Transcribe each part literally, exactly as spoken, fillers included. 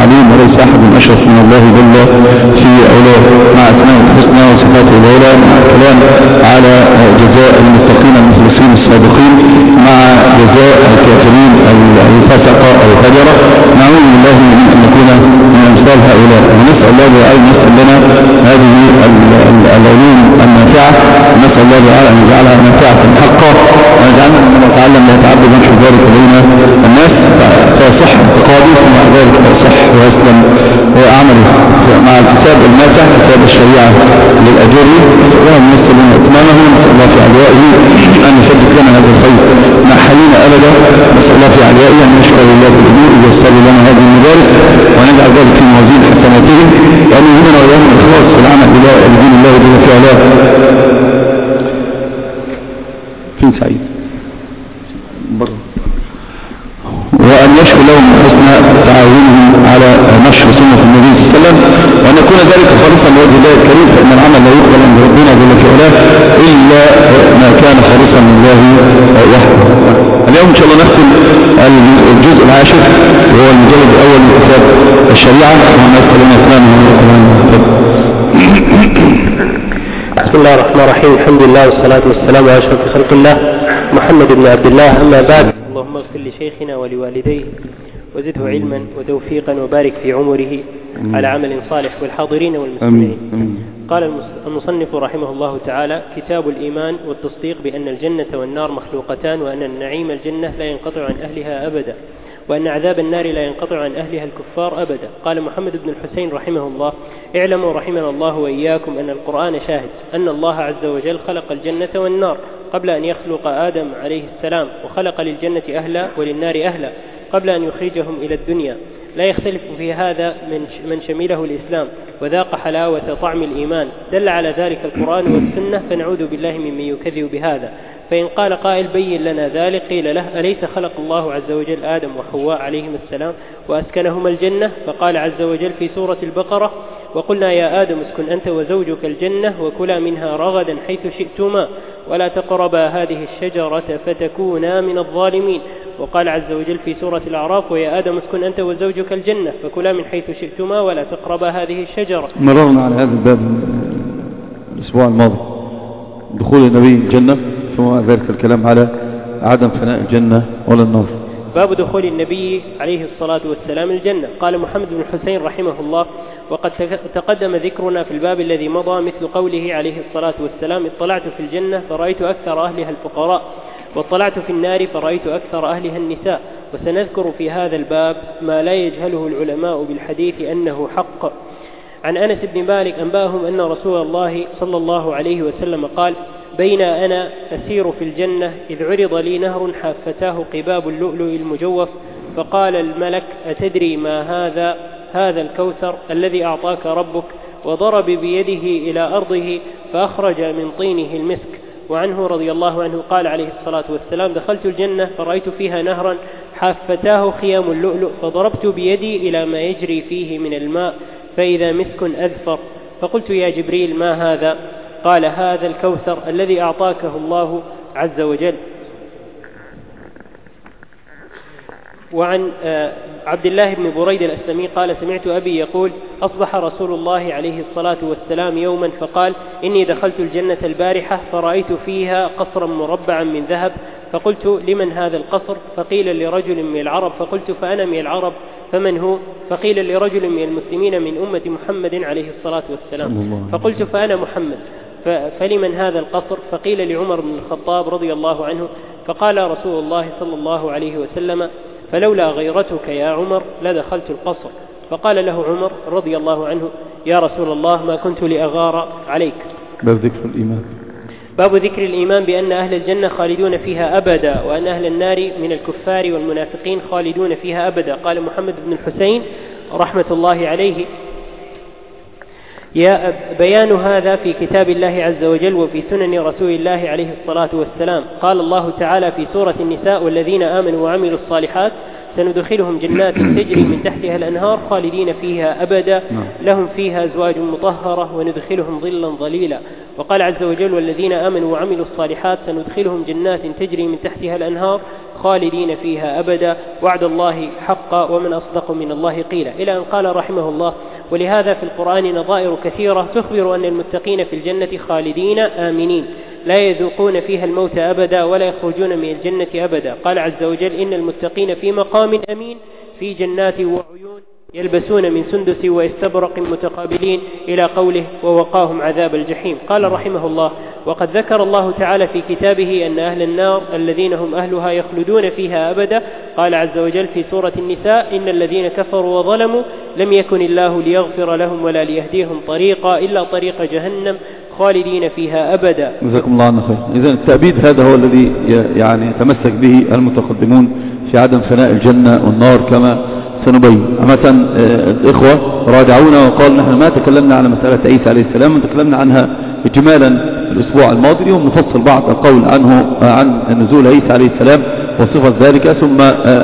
عليم وليس أحد أشرف من الله جل في أولاد مع أسماء الحسنى وصفات الأولى، مع الكلام على جزاء المتقين المخلصين الصادقين مع جزاء الكافرين الفسقة أو الفجرة. نعوذ بالله من أن نكون من أمثال هؤلاء، ونسأل الله تعالى أن يسأل لنا هذه العلوم النافعة، ونسأل الله تعالى أن يجعلها نافعة حقا، ويجعلنا من نتعلم ويتعبد ونشر ذلك بين الناس فيصح اعتقاده ومع ذلك فيصح ويسلم وعمله مع الكتاب الماتع كتاب الشريعة للأجر. ونسأل الله من إتمامه، نسأل الله في علوائه أن يصدق لنا هذا الخير ما حلينا أبدا. نسأل الله في علوائه أن يشكر الله بالأمور ويسر لنا هذه المدارس، ونجعل ذلك في موازين حسناتهم، وأن يهمنا ويوم الإخلاص في العمل لدين الله جل في علاه. فين سعيد بره. وأن يشكر لهم حسن تعاونهم على نشر سنة النبي صلى الله عليه وسلم، وأن يكون ذلك خالصا لوجه الله الكريم، فإن العمل لا يقبل عند ربنا جل في علاه إلا ما كان خالصا لله وحده. اليوم إن شاء الله نختم الجزء العاشر وهو المجلد الأول من كتاب الشريعة، وما يسألون إسلامه بسم الله الرحمن الرحيم. الحمد لله والصلاة والسلام على أشرف خلق الله محمد بن عبد الله، أما بعد. اللهم اغفر لشيخنا ولوالديه وزده علما وتوفيقا وبارك في عمره على عمل صالح والحاضرين والمسلمين. قال المصنف رحمه الله تعالى: كتاب الإيمان والتصديق بأن الجنة والنار مخلوقتان، وأن النعيم الجنة لا ينقطع عن أهلها أبدا، وأن عذاب النار لا ينقطع عن أهلها الكفار أبدا. قال محمد بن الحسين رحمه الله: اعلموا رحمنا الله وإياكم أن القرآن شاهد أن الله عز وجل خلق الجنة والنار قبل أن يخلق آدم عليه السلام، وخلق للجنة أهلا وللنار أهلا قبل أن يخرجهم إلى الدنيا، لا يختلف في هذا من شمله الإسلام وذاق حلاوة طعم الإيمان. دل على ذلك القرآن والسنة، فنعوذ بالله ممن يكذب بهذا. فإن قال قائل: بين لنا ذلك، قيل له: أليس خلق الله عز وجل آدم وحواء عليهم السلام وأسكنهما الجنة؟ فقال عز وجل في سورة البقرة: وقلنا يا آدم اسكن أنت وزوجك الجنة وكلا منها رغدا حيث شئتما ولا تقربا هذه الشجرة فتكونا من الظالمين. وقال عز وجل في سورة الأعراف: ويا آدم اسكن أنت وزوجك الجنة فكلا من حيث شئتما ولا تقربا هذه الشجرة. مررنا على هذا الباب الأسبوع الماضي، دخول النبي الجنة، ثم ذلك الكلام على عدم فناء الجنة ولا النار. باب دخول النبي عليه الصلاة والسلام الجنة. قال محمد بن الحسين رحمه الله: وقد تقدم ذكرنا في الباب الذي مضى مثل قوله عليه الصلاة والسلام: اطلعت في الجنة فرأيت أكثر أهلها الفقراء، واطلعت في النار فرأيت أكثر أهلها النساء. وسنذكر في هذا الباب ما لا يجهله العلماء بالحديث أنه حق. عن أنس بن مالك أنباهم أن رسول الله صلى الله عليه وسلم قال: بين أنا أسير في الجنة إذ عرض لي نهر حافتاه قباب اللؤلؤ المجوف، فقال الملك: أتدري ما هذا؟ هذا الكوثر الذي أعطاك ربك. وضرب بيده إلى أرضه فأخرج من طينه المسك. وعنه رضي الله عنه قال عليه الصلاة والسلام: دخلت الجنة فرأيت فيها نهرا حافتاه خيام اللؤلؤ، فضربت بيدي إلى ما يجري فيه من الماء فإذا مسك أذفر، فقلت: يا جبريل ما هذا؟ قال: هذا الكوثر الذي أعطاكه الله عز وجل. وعن عبد الله بن بريد الأسلمي قال: سمعت أبي يقول: أصبح رسول الله عليه الصلاة والسلام يوما فقال: إني دخلت الجنة البارحة فرأيت فيها قصرا مربعا من ذهب، فقلت: لمن هذا القصر؟ فقيل: لرجل من العرب. فقلت: فأنا من العرب فمن هو؟ فقيل: لرجل من المسلمين من أمة محمد عليه الصلاة والسلام. فقلت: فأنا محمد. فلمن هذا القصر؟ فقيل: لعمر بن الخطاب رضي الله عنه. فقال رسول الله صلى الله عليه وسلم: فلولا غيرتك يا عمر لدخلت القصر. فقال له عمر رضي الله عنه: يا رسول الله ما كنت لأغار عليك. باب ذكر الإيمان. باب ذكر الإيمان بأن أهل الجنة خالدون فيها أبدا، وأن أهل النار من الكفار والمنافقين خالدون فيها أبدا. قال محمد بن الحسين رحمة الله عليه: يا بيان هذا في كتاب الله عز وجل وفي سنن رسول الله عليه الصلاة والسلام. قال الله تعالى في سورة النساء: والذين آمنوا وعملوا الصالحات سندخلهم جنات تجري من تحتها الأنهار خالدين فيها أبدا، لهم فيها أزواج مطهرة وندخلهم ظلا ظليلا. وقال عز وجل: والذين آمنوا وعملوا الصالحات سندخلهم جنات تجري من تحتها الأنهار خالدين فيها أبدا وعد الله حقا ومن أصدق من الله قيلا، إلى أن قال رحمه الله: ولهذا في القرآن نظائر كثيرة تخبر أن المتقين في الجنة خالدين آمنين لا يذوقون فيها الموت أبدا ولا يخرجون من الجنة أبدا. قال عز وجل: إن المتقين في مقام أمين في جنات وعيون يلبسون من سندس واستبرق متقابلين، إلى قوله: ووقاهم عذاب الجحيم. قال رحمه الله: وقد ذكر الله تعالى في كتابه أن أهل النار الذين هم أهلها يخلدون فيها أبدا. قال عز وجل في سورة النساء: إن الذين كفروا وظلموا لم يكن الله ليغفر لهم ولا ليهديهم طريقا إلا طريق جهنم خالدين فيها أبدا. جزاكم الله عنه خير. إذن التأبيد هذا هو الذي يعني يتمسك به المتقدمون في عدم فناء الجنة والنار كما سنبين. مثلا الإخوة راجعونا وقال نحن ما تكلمنا على مسألة عيسى عليه السلام، وتكلمنا عنها إجمالا الأسبوع الماضي، اليوم نفصل بعض القول عنه عن نزول عيسى عليه السلام وصفة ذلك، ثم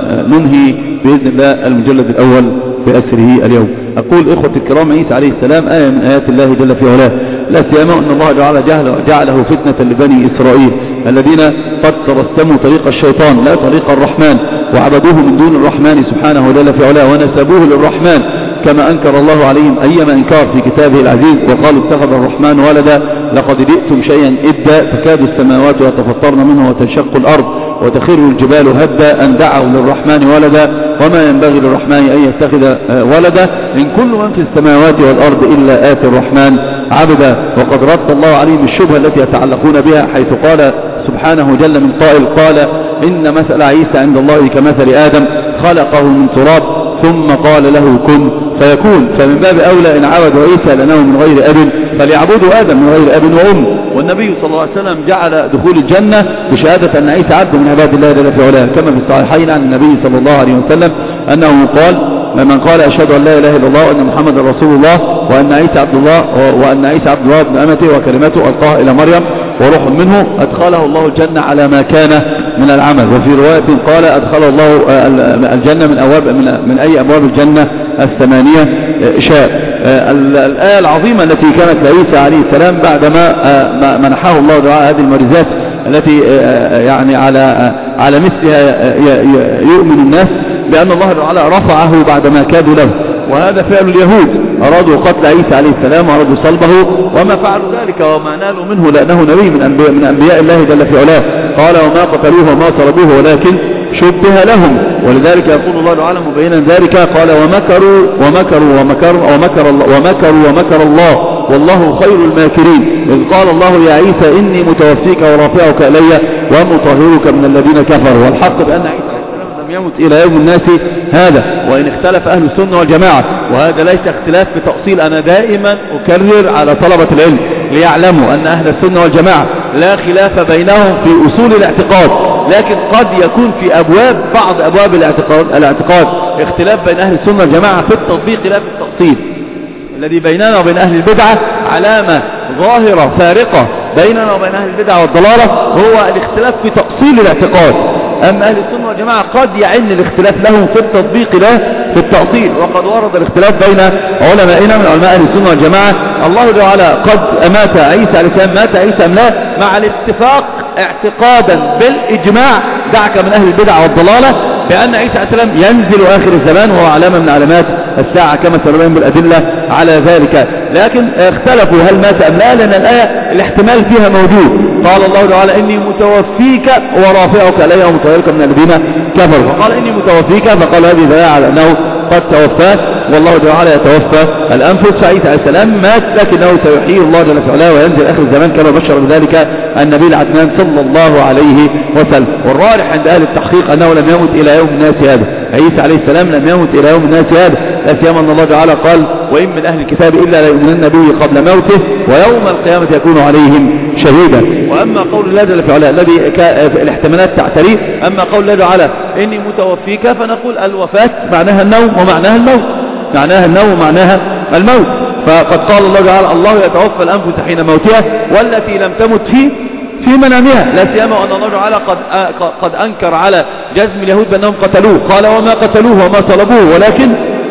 ننهي بإذن الله المجلد الأول بأسره اليوم. أقول إخوة الكرام: عيسى عليه السلام آية من آيات الله جل في علاه، لا سيما أن الله تعالى جعله فتنة لبني إسرائيل الذين قد ترسموا طريق الشيطان لا طريق الرحمن، وعبدوه من دون الرحمن سبحانه جل في علاه، ونسبوه للرحمن كما أنكر الله عليهم أيما إنكار في كتابه العزيز، وقالوا: اتخذ الرحمن ولدا لقد جئتم شيئا إدا تكاد السماوات يتفطرن منه وتنشق الأرض وتخر الجبال هدا أن دعوا للرحمن ولدا وما ينبغي للرحمن أن يتخذ ولدا إن كل من في السماوات والأرض إلا آتي الرحمن عبدا. وقد رد الله عليهم الشبهة التي يتعلقون بها، حيث قال سبحانه جل من قائل: قال إن مثل عيسى عند الله كمثل آدم خلقه من تراب ثم قال له كن فيكون. فمن باب أولى إن عبدوا عيسى لأنه من غير أب فليعبدوا آدم من غير أب وأم. والنبي صلى الله عليه وسلم جعل دخول الجنة بشهادة أن عيسى عبد من عباد الله جل في علاه، كما في الصحيحين عن النبي صلى الله عليه وسلم أنه قال: من قال أشهد أن لا إله إلا الله وأن محمد رسول الله وأن عيسى عبد الله وأن عيسى عبد الله ابن أمته وكلمته ألقاها إلى مريم وروح منه أدخله الله الجنة على ما كان من العمل. وفي رواية قال: أدخله الله الجنة من أبواب من, من أي أبواب الجنة الثمانية شاء. الآية العظيمة التي كانت لعيسى عليه السلام بعدما منحه الله دعاء هذه المعجزات التي يعني على على مثلها يؤمن الناس، بأن الله تعالى رفعه بعدما كادوا له، وهذا فعل اليهود، أرادوا قتل عيسى عليه السلام وأرادوا صلبه وما فعلوا ذلك وما نالوا منه لأنه نبي من أنبياء, من أنبياء الله جل في علاه. قال: وما قتلوه وما صلبوه ولكن شبه لهم. ولذلك يقول الله تعالى مبينا ذلك: قال: ومكروا ومكروا ومكروا ومكر الله ومكروا ومكر الله والله خير الماكرين. إذ قال الله يا عيسى إني متوفيك ورافعك إلي ومطهرك من الذين كفروا. والحق بأن عيسى يموت إلى يوم الناس هذا، وإن اختلف أهل السنة والجماعة، وهذا ليس اختلاف بتأصيل. أنا دائما أكرر على طلبة العلم ليعلموا أن أهل السنة والجماعة لا خلاف بينهم في أصول الاعتقاد، لكن قد يكون في أبواب بعض أبواب الاعتقاد, الاعتقاد اختلاف بين أهل السنة والجماعة في التطبيق لا في التأصيل. الذي بيننا وبين أهل البدعة علامة ظاهرة فارقة بيننا وبين أهل البدعة والضلالة هو الاختلاف في تأصيل الاعتقاد. أما أهل السنة والجماعة قد يعن الاختلاف لهم في التطبيق لا في التأصيل. وقد ورد الاختلاف بين علمائنا من علماء أهل السنة والجماعة. الله تعالى قد أمات عيسى عليه السلام، مات عيسى أم لا، مع الاتفاق اعتقادا بالإجماع، دعك من أهل البدع والضلالة، بأن عيسى عليه السلام ينزل آخر الزمان وهو علامة من علامات الساعة كما سنبين بالأدلة على ذلك. لكن اختلفوا هل مات أم لا، لأن الآية الاحتمال فيها موجود. قال الله تعالى: إني متوفيك ورافعك إلي ومطهرك من الذين كفروا. فقال: إني متوفيك، فقال هذه دلالة على أنه قد توفى، والله تعالى يتوفى الأنفس. فعيسى عليه السلام مات، لكنه سيحيي الله جل وعلا وينزل آخر الزمان كما بشر بذلك النبي العدنان صلى الله عليه وسلم. والراجح عند أهل التحقيق أنه لم يمت إلى يوم الناس هذا. عيسى عليه السلام لم يمت إلى يوم الناس هذا، لا سيما أن الله تعالى قال: وإن من أهل الكتاب إلا ليؤمنن به قبل موته ويوم القيامة يكون عليهم شهيدا. وأما قول الله جل وعلا الذي الاحتمالات تعتريه، أما قول الله تعالى: إني متوفيك، فنقول الوفاة معناها النوم ومعناها الموت، معناها النوم ومعناها الموت. فقد قال الله تعالى: الله يتوفى الأنفس حين موتها والتي لم تمت فيه في منامها، لا سيما أن الله تعالى قد قد أنكر على جزم اليهود بأنهم قتلوه. قال: وما قتلوه وما صلبوه ولكن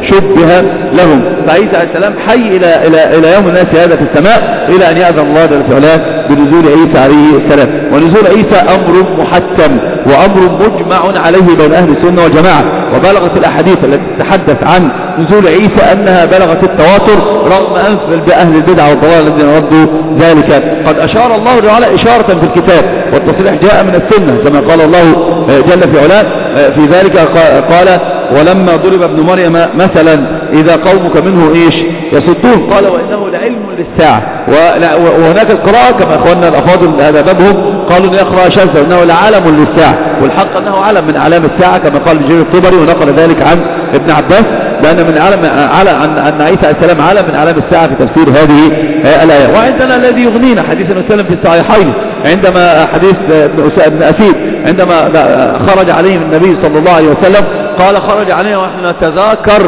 شبه لهم. فعيسى عليه السلام حي إلى, إلى, إلى يوم الناس هذا في السماء، إلى أن يأذن الله جل في علاه بنزول عيسى عليه السلام. ونزول عيسى أمر محتم وأمر مجمع عليه بين أهل السنة والجماعة، وبلغت الأحاديث التي تتحدث عن نزول عيسى أنها بلغت التواتر رغم أنف بأهل البدع والضلال الذين ردوا ذلك. قد أشار الله تعالى إشارة في الكتاب، والتصريح جاء من السنة كما قال الله جل في علاه في ذلك، قال ولما ضرب ابن مريم مثلا إذا قومك منه إيش يصدون، قال وإنه لعلم للساعة. وهناك القراءة كما أخواننا الأفاضل هذا بابهم قالوا أن يقرأ شمس وإنه لعالم للساعة، والحق أنه علم من أعلام الساعة كما قال جرير الطبري، ونقل ذلك عن ابن عباس لأن من علم أن عيسى عليه السلام علم من أعلام الساعة في تفسير هذه الآية. وعندنا الذي يغنينا حديث النبي صلى الله عليه وسلم في الصحيحين، عندما حديث ابن أسيد عندما خرج عليهم النبي صلى الله عليه وسلم قال خرج علينا ونحن نتذاكر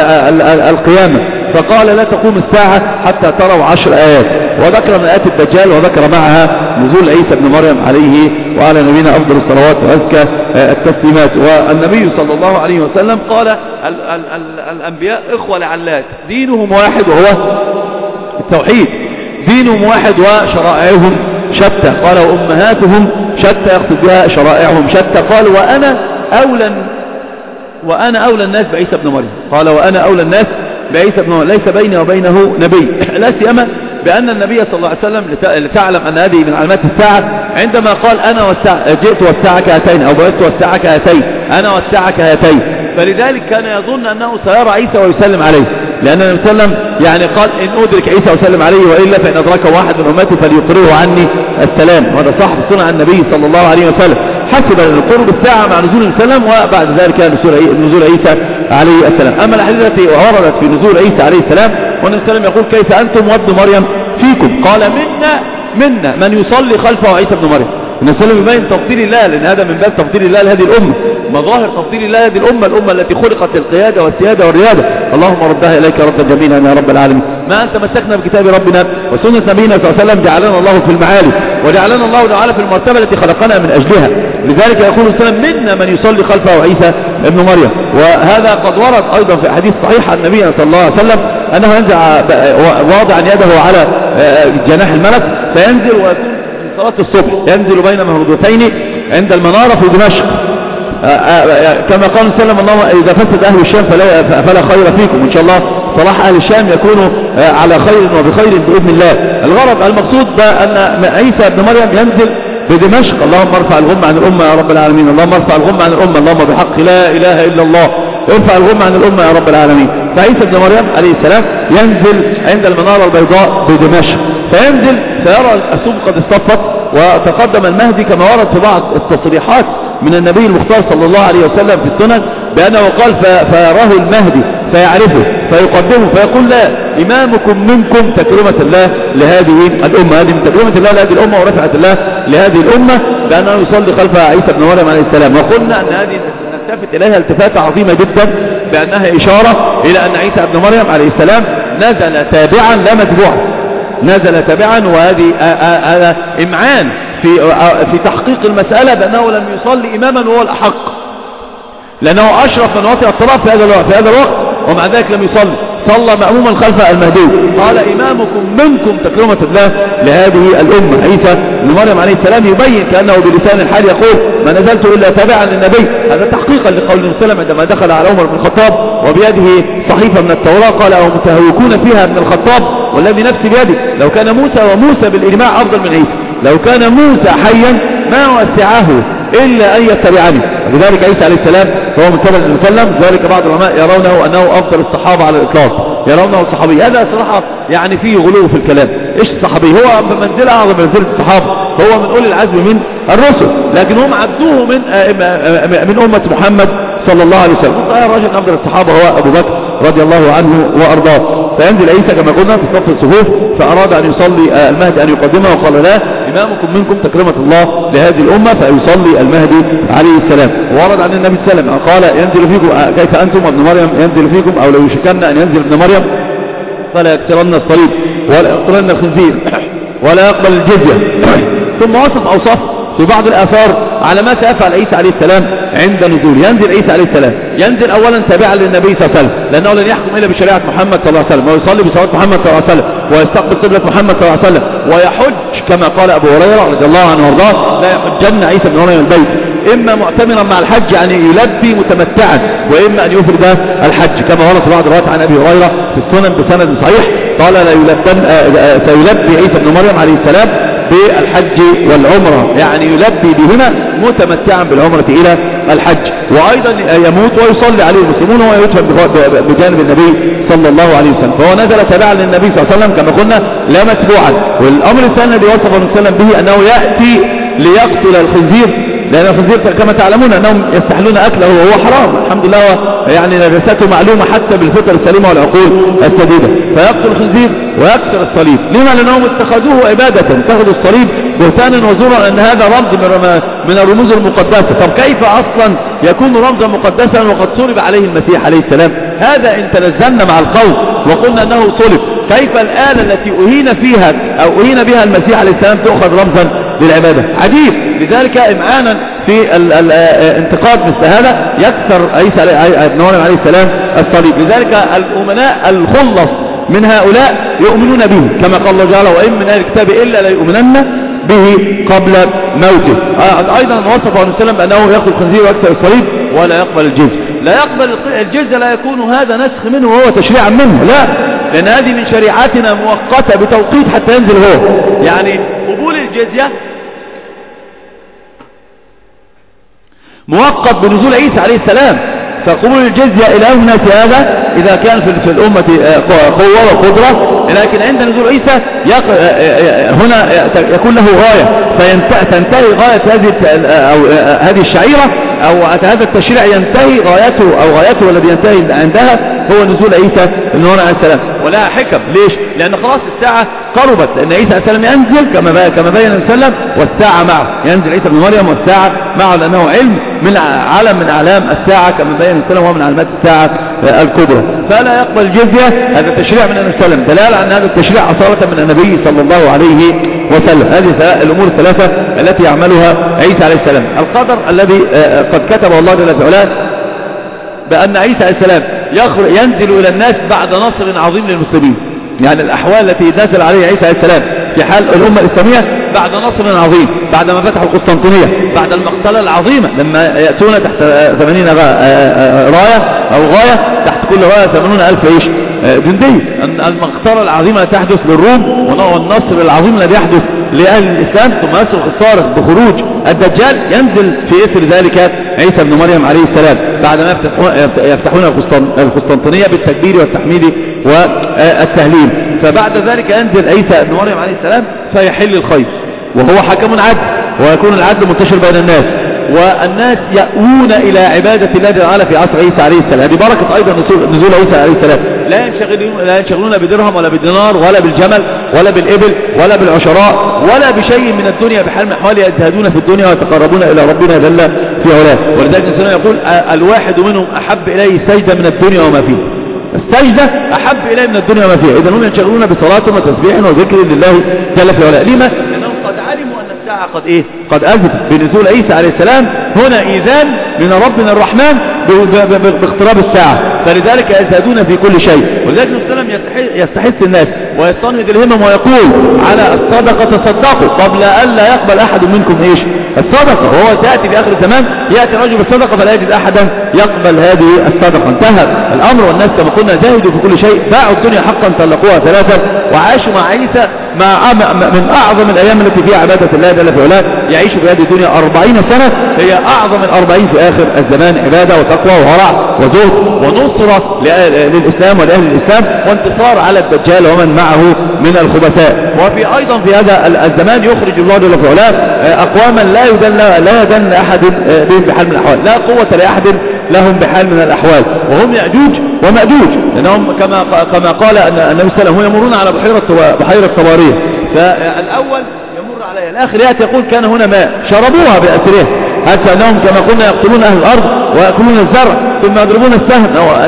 القيامة، فقال لا تقوم الساعة حتى تروا عشر آيات، وذكر من آيات الدجال وذكر معها نزول عيسى بن مريم عليه وعلى نبينا أفضل الصلوات وأزكى التسليمات. والنبي صلى الله عليه وسلم قال ال ال ال الأنبياء إخوة لعلات، دينهم واحد وهو التوحيد، دينهم واحد وشرائعهم شتى، قال وأمهاتهم شتى يقصد بها شرائعهم شتى، قال وأنا أولى وأنا أولى الناس بعيسى بن مريم، قال وأنا أولى الناس بعيسى بن مريم، ليس بيني وبينه نبي، لا سيما بأن النبي صلى الله عليه وسلم لتعلم أن هذه من علامات الساعة عندما قال أنا والساعة جئت والساعة كهاتين أو بعثت والساعة كهاتين، أنا والساعة كهاتين، فلذلك كان يظن أنه سيرى عيسى ويسلم عليه، لأن النبي صلى الله عليه وسلم يعني قال إن أدرك عيسى وسلم عليه وإلا فإن أدركه واحد من أمتي فليقرره عني السلام. وهذا صاحب صنع النبي صلى الله عليه وسلم، حسب القرب الساعة مع نزول السلام وبعد ذلك نزول عيسى عليه السلام. أما الحديث التي وردت في نزول عيسى عليه السلام والنبي صلى الله عليه وسلم يقول كيف أنتم وابن مريم فيكم، قال منا منا من يصلي خلفه عيسى بن مريم. النبي صلى الله عليه وسلم يبين تفضيل الله، لأن هذا من باب تفضيل الله لهذه الأمة، مظاهر تفضيل الله هذه الأمة، الأمة التي خلقت للقيادة والسيادة والريادة. اللهم ردها إليك ردا جميلا يا رب العالمين. ما أنت مسكنا بكتاب ربنا وسنة نبينا صلى الله عليه وسلم جعلنا الله في المعالي وجعلنا الله تعالى في المرتبة التي خلقنا من أجلها. لذلك يقول السلام منا من يصلي خلفه عيسى ابن مريم. وهذا قد ورد أيضا في حديث صحيح عن النبي صلى الله عليه وسلم أنه ينزع واضعا يده على جناح الملك فينزل ويكون صلاة الصبح ينزل بين مهردتين عند المنارة في دمشق، كما قال سلم الله إذا فسد أهل الشام فلا, فلا خير فيكم، إن شاء الله صلاح أهل الشام يكون على خير وبخير بإذن الله. الغرض المقصود بأن عيسى ابن مريم ينزل بدمشق. اللهم ارفع الغم عن الأمة يا رب العالمين، اللهم ارفع الغم عن الأمة، اللهم بحق لا إله إلا الله ارفع الغم عن الأمة يا رب العالمين. فعيسى ابن مريم عليه السلام ينزل عند المنارة البيضاء بدمشق، فينزل سيرى السوق قد اصطفت وتقدم المهدي كما ورد في بعض التصريحات من النبي المختار صلى الله عليه وسلم في السنن بأنه قال فيراه المهدي فيعرفه فيقدمه فيقول لا إمامكم منكم تكرمة الله لهذه الأمة، هذه من تكرمة الله لهذه الأمة ورفعة الله لهذه الأمة بأنه يصلي خلف عيسى بن مريم عليه السلام. وقلنا أن هذه نلتفت إليها التفاتة عظيمة جدا بأنها إشارة إلى أن عيسى بن مريم عليه السلام نزل تابعا لا متبوعا، نزل تابعا، وهذه هذا إمعان في في تحقيق المسألة بأنه لم يصلي إماما وهو الأحق، لأنه أشرف من وطئ الصلاة في هذا الوقت في هذا الوقت ومع ذلك لم يصلي، صلى مأموما خلف المهدي. قال إمامكم منكم تكرمة الله لهذه الأمة. عيسى بن مريم عليه السلام يبين كأنه بلسان الحال يقول ما نزلت إلا تابعا للنبي، هذا تحقيقا لقول النبي صلى الله عليه وسلم عندما دخل على عمر بن الخطاب وبيده صحيفة من التوراة قال أو متهوكون فيها ابن الخطاب والذي نفسي بيده لو كان موسى وموسى بالإجماع أفضل من عيسى، لو كان موسى حيا ما وسعه إلا أن يتبعني. لذلك عيسى عليه السلام فهو من تبع النبي صلى الله عليه وسلم، ذلك بعض العلماء يرونه أنه أفضل الصحابة على الإطلاق، يرونه الصحابي. هذا صراحة يعني فيه غلو في الكلام. إيش الصحابي؟ هو بمنزلة أعظم منزلة الصحابة، هو من أولي العزم من الرسل، لكن هم عدوه من من أمة محمد صلى الله عليه وسلم. وقال رجل أفضل الصحابة هو أبو بكر رضي الله عنه وأرضاه. فينزل عيسى كما قلنا في صف الصفوف فأراد أن يصلي المهدي أن يقدمه وقال لا إمامكم منكم تكرمة الله لهذه الأمة فيصلي المهدي عليه السلام. ورد عن النبي صلى الله عليه وسلم قال ينزل فيكم كيف أنتم وابن مريم ينزل فيكم أو لو يشكن أن ينزل ابن مريم فلا يكسرن الصليب ولا يقتلن الخنزير ولا يقبل الجزية. ثم وصف أوصاف في بعض الآثار على ما سيفعل عيسى عليه السلام عند نزول. ينزل عيسى عليه السلام، ينزل أولا تابعا للنبي صلى الله عليه وسلم، لأنه لن يحكم إلا بشريعة محمد صلى الله عليه وسلم، ويصلي بصلاة محمد صلى الله عليه وسلم، ويستقبل قبلة محمد صلى الله عليه وسلم، ويحج كما قال أبو هريرة رضي الله عنه وارضاه: لا يحجن عيسى بن مريم البيت إما مؤتمرا مع الحج يعني يلبي متمتعا، وإما أن يفرد الحج، كما ورد في بعض الروايات عن أبي هريرة في السنن بسند صحيح قال: لا يلبن سيلبي عيسى بن مريم عليه السلام بالحج والعمرة، يعني يلبي بهنا متمتعا بالعمرة إلى الحج، وأيضا يموت ويصلي عليه المسلمون ويدفن بجانب النبي صلى الله عليه وسلم. فهو نزل تبعا للنبي صلى الله عليه وسلم كما قلنا لا متبوعا. والأمر الثاني الذي وصفه النبي صلى الله عليه وسلم به أنه يأتي ليقتل الخنزير، لأن الخنزير كما تعلمون أنهم يستحلون أكله وهو حرام، الحمد لله يعني نجاسته معلومة حتى بالفطر السليمة والعقول السديدة، فيقتل الخنزير ويكسر الصليب. لما؟ لأنهم اتخذوه عبادة، اتخذوا الصليب بهتانا وزورا أن هذا رمز من الرموز المقدسة. طب كيف أصلا يكون رمزا مقدسا وقد صلب عليه المسيح عليه السلام؟ هذا إن تنزلنا مع القول وقلنا أنه صلب، كيف الآلة التي أهين فيها أو أهين بها المسيح عليه السلام تأخذ رمزا للعبادة؟ عجيب. لذلك إمعانا في الانتقاد مثل هذا يكسر عيسى بن مريم عليه السلام الصليب. لذلك الأمناء الخلص من هؤلاء يؤمنون به كما قال الله تعالى: وإن من أهل الكتاب إلا ليؤمنن به قبل موته. أيضا وصفه النبي صلى الله عليه وسلم أنه يأخذ الخنزير ويكسر الصليب ولا يقبل الجزية. لا يقبل الجزية لا يكون هذا نسخ منه وهو تشريعا منه، لا، لأن هذه من شريعتنا مؤقتة بتوقيت حتى ينزل هو. يعني قبول الجزية مؤقت بنزول عيسى عليه السلام، فقبول الجزية إلى الناس هذا إذا كان في الأمة قوة وقدرة، لكن عند نزول عيسى هنا يكون له غاية، فتنتهي غاية هذه أو هذه الشعيرة أو هذا التشريع ينتهي غايته أو غايته الذي ينتهي عندها هو نزول عيسى بن مريم عليه السلام. ولها حكم، ليش؟ لأن خلاص الساعة قربت، لأن عيسى عليه السلام ينزل كما كما بين النبي صلى الله عليه وسلم والساعة معه، ينزل عيسى بن مريم والساعة معه، لأنه علم من علم من أعلام الساعة كما بين النبي صلى الله عليه وسلم ومن علامات الساعة الكبرى. فلا يقبل الجزية، هذا التشريع من النبي صلى الله عليه وسلم، دلالة أن هذا التشريع أصالة من النبي صلى الله عليه وسلم. هذه الأمور الثلاثة التي يعملها عيسى عليه السلام. القدر الذي قد كتبه الله جل وعلا بأن عيسى عليه السلام ينزل إلى الناس بعد نصر عظيم للمسلمين، يعني الأحوال التي نزل عليها عيسى عليه السلام في حال الأمة الإسلامية بعد نصر عظيم، بعد ما فتحوا القسطنطينية، بعد المقتلة العظيمة لما يأتون تحت ثمانين راية أو غاية، تحت كل راية ثمانون ألف إيش جندي. المقتلة العظيمة التي تحدث للروم والنصر العظيم الذي يحدث لأهل الإسلام، ثم يصرخ الصارخ بخروج الدجال، ينزل في إثر ذلك عيسى بن مريم عليه السلام بعد ما يفتحون القسطنطينية بالتكبير والتحميد والتهليل. فبعد ذلك ينزل عيسى بن مريم عليه السلام فيحل الخير، وهو حكم عدل، ويكون العدل منتشر بين الناس، والناس يأوون إلى عبادة الله تعالى في عصر عيسى عليه السلام. هذه بركة أيضا نزول عيسى عليه السلام. لا ينشغلون لا ينشغلون بدرهم ولا بالدينار ولا بالجمل ولا بالإبل ولا بالعشراء ولا بشيء من الدنيا بحال من أحوال، يزهدون في الدنيا ويتقربون إلى ربنا جل في علاه. ولذلك النبي يقول: الواحد منهم أحب إليه سجدة من الدنيا وما فيه. السجدة أحب إليه من الدنيا وما فيه. إذن هم ينشغلون بصلاة وتسبيح وذكر لله جل في علاه. لما؟ لأنهم قد علموا أن الساعة قد إيه؟ قد أزلت بنزول عيسى عليه السلام. هنا إيذان من ربنا الرحمن باقتراب الساعة، فلذلك يزهدون في كل شيء. ولذلك النبي صلى الله عليه وسلم يستحث الناس ويستنهض الهمم ويقول: على الصدقة تصدقوا قبل أن لا يقبل أحد منكم إيش؟ الصدقة. وهو تأتي في آخر الزمان يأتي الرجل بالصدقة فلا يجد أحدا يقبل هذه الصدقة. انتهى الأمر، والناس كما قلنا زاهدوا في كل شيء، باعوا الدنيا حقا طلقوها ثلاثة، وعاشوا مع عيسى مع من أعظم الأيام التي فيها عبادة الله جل في علاه. يعيش في هذه الدنيا أربعين سنة، هي أعظم الأربعين في آخر الزمان، عبادة وتقوى وورع وزهد ونصرة للإسلام ولأهل الإسلام، وانتصار على الدجال ومن معه من الخبثاء. وفي أيضا في هذا الزمان يخرج الله جل في علاه أقواما لا يدن لا يدن أحد بهم بحال من الأحوال، لا قوة لأحد لهم بحال من الأحوال، وهم يأجوج ومأجوج، لأنهم كما كما قال النبي صلى الله عليه وسلم: هم يمرون على بحيرة بحيرة طبارية، فالأول يمر عليها، الآخر يأتي يقول: كان هنا ماء شربوها بأسرها، حتى أنهم كما قلنا يقتلون أهل الأرض ويأكلون الزرع ثم يضربون السهم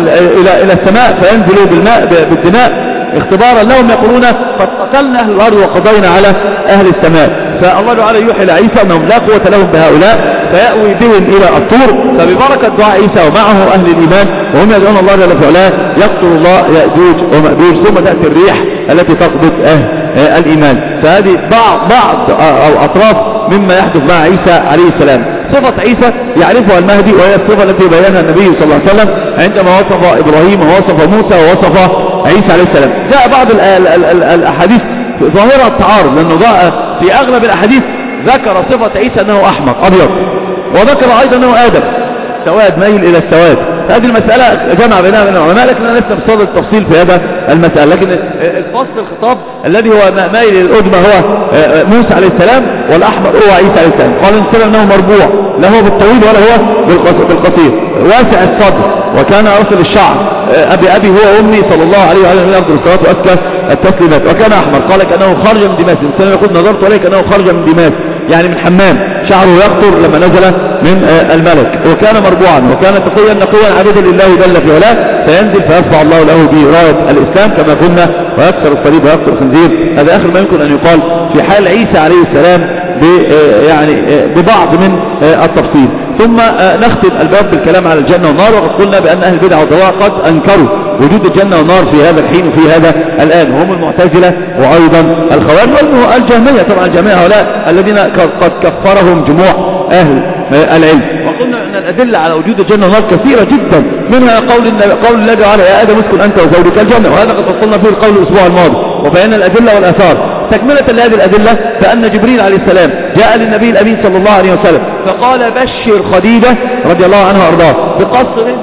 إلى إلى السماء فينزلوا بالماء بالدماء اختبارا لهم، يقولون: قد قتلنا أهل الأرض وقضينا على أهل السماء. فالله تعالى يوحي لعيسى أنهم لا قوة لهم بهؤلاء فيأوي بهم إلى الطور، فببركة دعاء عيسى ومعه أهل الإيمان وهم يدعون الله جل وعلا يقتل الله يأجوج ومأجوج، ثم تأتي الريح التي تقبض أهل الإيمان. فهذه بعض بعض أو أطراف مما يحدث مع عيسى عليه السلام. صفة عيسى يعرفها المهدي، وهي الصفة التي بينها النبي صلى الله عليه وسلم عندما وصف إبراهيم ووصف موسى ووصف عيسى عليه السلام. جاء بعض ال ال ال الأحاديث ظاهرة التعارض، لأنه جاء في أغلب الأحاديث ذكر صفة عيسى أنه أحمق أبيض، وذكر أيضا أنه آدم سواد ميل إلى السواد. هذه المسألة جمع بينها بين العلماء، لكن أنا لسه بصدد التفصيل في هذا المسألة. لكن الفصل الخطاب الذي هو مايل للأدمى هو موسى عليه السلام، والأحمر هو عيسى عليه السلام. قال السلام أنه مربوع، لا هو بالطويل ولا هو بالقصير، واسع الصدر، وكان أرسل الشعر، أبي أبي هو أمي صلى الله عليه وعلى آله وسلم الصلاة وأزكى التسليمات. وكان أحمر، قال كأنه خرج من دماس، الإنسان يقول نظرت عليه كأنه خرج من دماس، يعني من حمام، شعره يقطر لما نزل من الملك. وكان مربوعا، وكان تقيا نقيا عبدا لله جل في علاه، فينزل فيرفع الله له براية الإسلام كما قلنا، ويكسر الصليب ويكسر الخنزير. هذا آخر ما يمكن أن يقال في حال عيسى عليه السلام يعني ببعض من التفصيل. ثم نختم الباب بالكلام على الجنة والنار. وقد قلنا بأن أهل البدع والضلال قد أنكروا وجود الجنة والنار في هذا الحين وفي هذا الآن، وهم المعتزلة وأيضا الخوارج والجهمية. طبعا الجميع هؤلاء الذين قد كفرهم جموع أهل العلم. وقلنا أن الأدلة على وجود الجنة والنار كثيرة جدا، منها قول قول الله تعالى يا آدم اسكن أنت وزوجك الجنة، وهذا قد فصلنا فيه القول الأسبوع الماضي وبينا الأدلة والآثار. تكملة لهذه الأدلة فأن جبريل عليه السلام جاء للنبي الأمين صلى الله عليه وسلم فقال بشر خديجة رضي الله عنها وارضاها بقصر من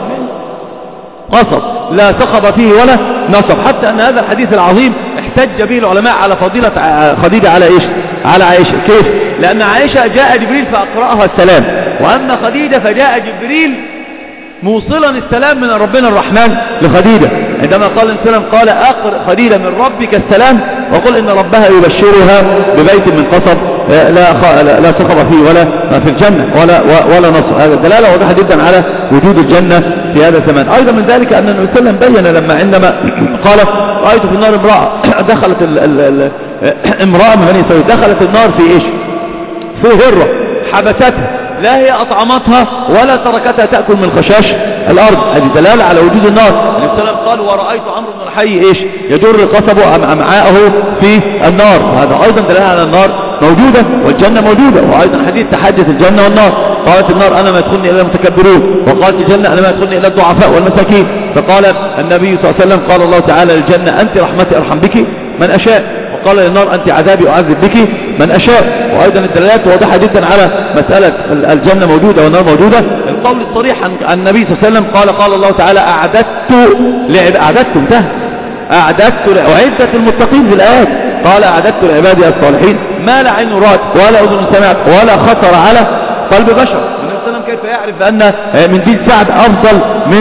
قصب لا صخب فيه ولا نصب، حتى أن هذا الحديث العظيم احتج به العلماء على فضيلة خديجة على إيش؟ على عائشة. كيف؟ لأن عائشة جاء جبريل فأقرأها السلام، وأما خديجة فجاء جبريل موصلا السلام من ربنا الرحمن لخديجة، عندما قال السلام قال أقرأ خديجة من ربك السلام وقل إن ربها يبشرها ببيت من قصب لا لا صخب فيه ولا في الجنة ولا ولا نصب. هذا الدلالة واضحة جدا على وجود الجنة في هذا الزمان. أيضا من ذلك أن النبي صلى الله عليه وسلم بين لما عندما قال رأيت في النار امرأة دخلت ال ال ال امرأة من بني إسرائيل دخلت النار في إيش؟ في هرة حبستها، لا هي أطعمتها ولا تركتها تأكل من خشاش الأرض. هذه دلالة على وجود النار. النبي صلى الله عليه وسلم قال ورأيت عمرو بن الحي إيش؟ يجر قصبه أمعاءه في النار. هذا أيضا دلالة على النار موجودة والجنة موجودة. وأيضا حديث تحدث الجنة والنار، قالت النار أنا ما يدخلني إلا المتكبرون، وقالت الجنة أنا ما يدخلني إلا الضعفاء والمساكين. فقال النبي صلى الله عليه وسلم قال الله تعالى للجنة أنت رحمتي أرحم بك من أشاء، وقال للنار أنت عذابي أعذب بك من أشاء. وأيضا الدلالات واضحة جدا على مسألة الجنة موجودة والنار موجودة. القول الصريح عن النبي صلى الله عليه وسلم قال قال الله تعالى أعددت لعب أعددت انتهى أعددت أعدت المتقين في الآيات، قال أعددت لعبادي الصالحين ما لا عين رأت ولا أذن سمعت ولا خطر على قلب بشر. كيف يعرف أن من ذي سعد أفضل من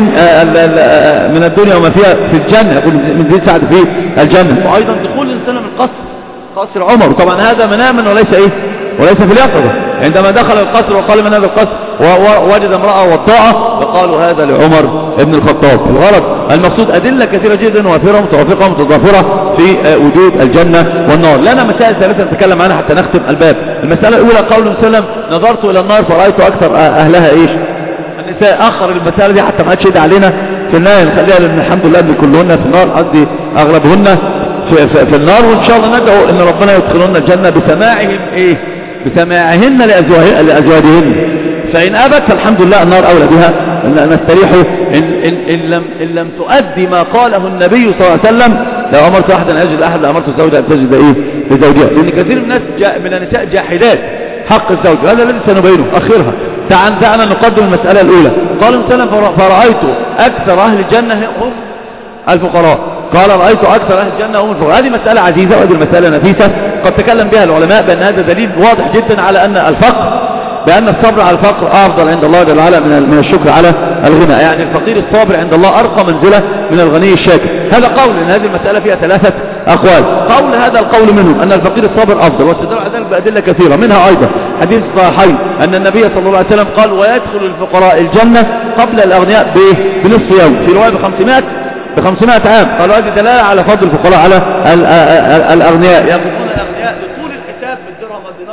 من الدنيا وما فيها في الجنة؟ يقول من ذي سعد في الجنة. وأيضا دخول الإنسان من القصر قصر عمر، طبعا هذا مناما وليس إيه وليس في اليقظة. عندما دخل القصر وقال من هذا القصر ووجد امرأة وضاعة فقالوا هذا لعمر ابن الخطاب. الغرض المقصود أدلة كثيرة جدا وافرة متوافقة متضافرة في وجود الجنة والنار. لنا مسائل ثلاثة نتكلم عنها حتى نختم الباب. المسألة الأولى قول وسلم نظرت إلى النار فرأيت أكثر أهلها إيش؟ النساء. أخر المسألة دي حتى ما عادش علينا في النهاية نخليها، لأن الحمد لله أن كلهن في النار، قصدي أغلبهن في, في, في النار، وإن شاء الله ندعو أن ربنا يدخلون الجنة بسماعهم إيه؟ بسماعهن لأزواجهن. فإن أبت فالحمد لله النار أولى بها نستريح. إن, إن, إن, لم, إن لم تؤدي ما قاله النبي صلى الله عليه وسلم لو أمرت أحدا أن يجد أحد لأمرت الزوجة أن تجد إيه لزوجها، لأن كثير من الناس جاء من النساء جاحدات حق الزوج، هذا الذي سنبينه أخيرها. تعالى نقدم المسألة الأولى. قال مثلا فرأيت أكثر أهل الجنة هم الفقراء. قال رأيت أكثر أهل الجنة هم الفقراء. هذه مسألة عزيزة وهذه المسألة نفيسة قد تكلم بها العلماء بأن هذا دليل واضح جدا على أن الفقر بأن الصبر على الفقر أفضل عند الله جل وعلا من الشكر على الغنى. يعني الفقير الصابر عند الله أرقى منزلة من الغني الشاكر. هذا قول، لأن هذه المسألة فيها ثلاثة أقوال. قول هذا القول منهم أن الفقير الصابر أفضل، واستدل على ذلك بأدلة كثيرة، منها أيضا حديث صحيح أن النبي صلى الله عليه وسلم قال ويدخل الفقراء الجنة قبل الأغنياء بنصف يوم، في رواية بخمسمائة بخمسمائة عام. قالوا هذه دلالة على فضل الفقراء على الأغنياء. يقولون الأغنياء لطول الحساب بالدرهم والدينار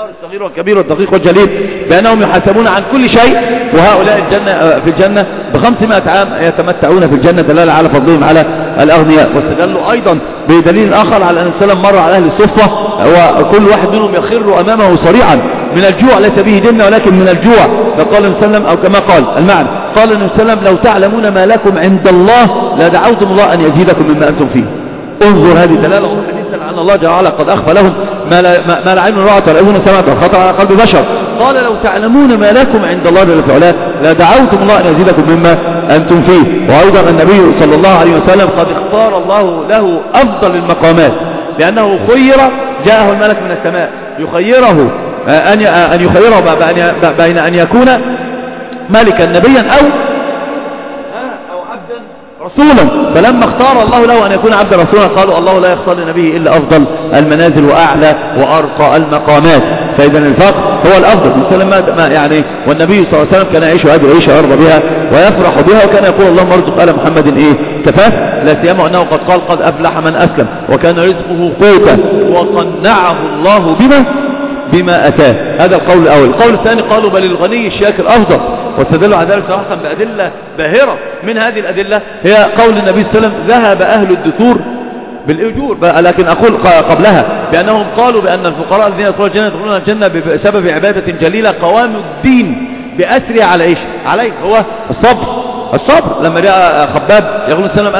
النار الصغير والكبير والدقيق والجليل بأنهم يحاسبون عن كل شيء، وهؤلاء الجنة في الجنة بخمسمائة عام يتمتعون في الجنة، دلالة على فضلهم على الأغنياء. واستدلوا أيضا بدليل آخر على أن السلام مر على أهل الصفة وكل واحد منهم يخر أمامه صريعا من الجوع، ليس به جنة ولكن من الجوع. فقال النبي صلى الله عليه وسلم أو كما قال المعنى، قال النبي صلى الله عليه وسلم لو تعلمون ما لكم عند الله لدعوتم الله أن يزيدكم مما أنتم فيه. انظر هذه دلالة حديثا عن الله جل وعلا قد أخفى لهم ما لا, ما لا عين رأت ولا أذن سمعت وخطر على قلب بشر. قال لو تعلمون ما لكم عند الله جل وعلا لدعوتم الله أن يزيدكم مما أنتم فيه. وأيضا النبي صلى الله عليه وسلم قد اختار الله له أفضل المقامات، لأنه خير، جاءه الملك من السماء يخيره أن أن يخيره بين أن يكون ملكا نبيا أو أو عبدا رسولا، فلما اختار الله له أن يكون عبدا رسولا قالوا الله لا يختار لنبيه إلا أفضل المنازل وأعلى وأرقى المقامات. فإذا الفقر هو الأفضل ما يعني. والنبي صلى الله عليه وسلم كان يعيش هذه العيشة ويرضى بها ويفرح بها، وكان يقول اللهم ارزق آل محمد إيه كفاف، لا سيما أنه قد قال قد أفلح من أسلم وكان رزقه قوتا وقنعه الله بما بما أتاه. هذا القول الأول. القول الثاني قالوا بل الغني الشاكر أفضل، واستدلوا على ذلك صراحة بأدلة باهرة. من هذه الأدلة هي قول النبي صلى الله عليه وسلم ذهب أهل الدثور بالأجور، لكن أقول قبلها بأنهم قالوا بأن الفقراء الذين يدخلون الجنة يدخلون الجنة بسبب عبادة جليلة قوام الدين بأسرع على إيش عليه هو الصبر. الصبر لما جاء خباب يقول السلام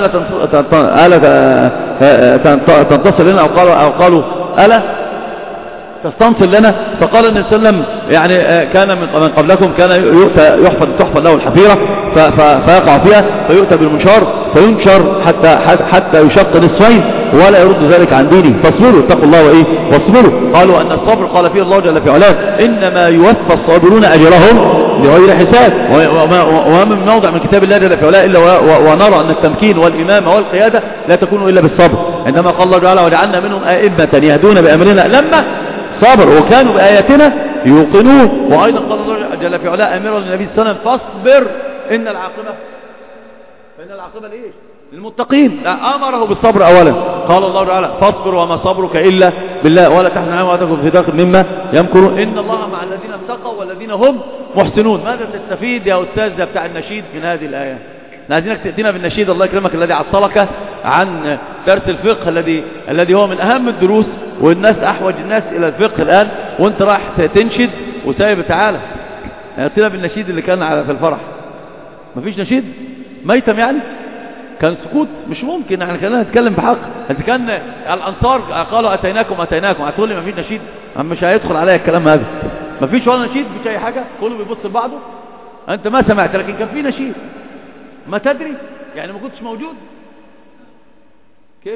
ألا تنتصر لنا أو قالوا, أو قالوا ألا تستنصر لنا، فقال النبي صلى الله عليه وسلم يعني كان من قبلكم كان يؤتى يحفظ تحفظ له الحفيرة فيقع فيها فيؤتى بالمنشار فينشر حتى حتى يشق نصفين ولا يرد ذلك عن دينه. فاصبروا اتقوا الله وايه واصبروا. قالوا ان الصبر قال فيه الله جل في علاه انما يوفى الصابرون اجرهم بغير حساب، وما من موضع من كتاب الله جل في علاه الا ونرى ان التمكين والامامه والقياده لا تكون الا بالصبر. عندما قال الله تعالى وجعلنا منهم ائمه يهدون بامرنا لما صبر وكانوا بآياتنا يوقنون. وأيضا قال الله جل في علاه أميرا للنبي صلى الله عليه وسلم فاصبر إن العاقبة فإن العاقبة لإيش للمتقين. أمره بالصبر أولا، قال الله تعالى فاصبر وما صبرك إلا بالله ولا تحزن عليهم ولا تكن في ضيق مما يمكرون إن الله مع الذين اتقوا والذين هم محسنون. ماذا تستفيد يا أستاذ بتاع النشيد من هذه الآية؟ عايزينك تأتينا بالنشيد الله يكرمك الذي عطلك عن درس الفقه الذي الذي هو من أهم الدروس، والناس أحوج الناس إلى الفقه الآن وانت راح تنشد وسايب. تعالى أتينا بالنشيد اللي كان على في الفرح. مفيش نشيد ميتم يعني كان سكوت مش ممكن يعني. خلينا نتكلم بحق. انت كان الأنصار قالوا أتيناكم أتيناكم هتقول لي مفيش نشيد؟ مش هيدخل عليا الكلام هذا. مفيش ولا نشيد مفيش أي حاجة كله بيبص لبعضه. أنت ما سمعت لكن كان في نشيد ما تدري يعني ما كنتش موجود. كيف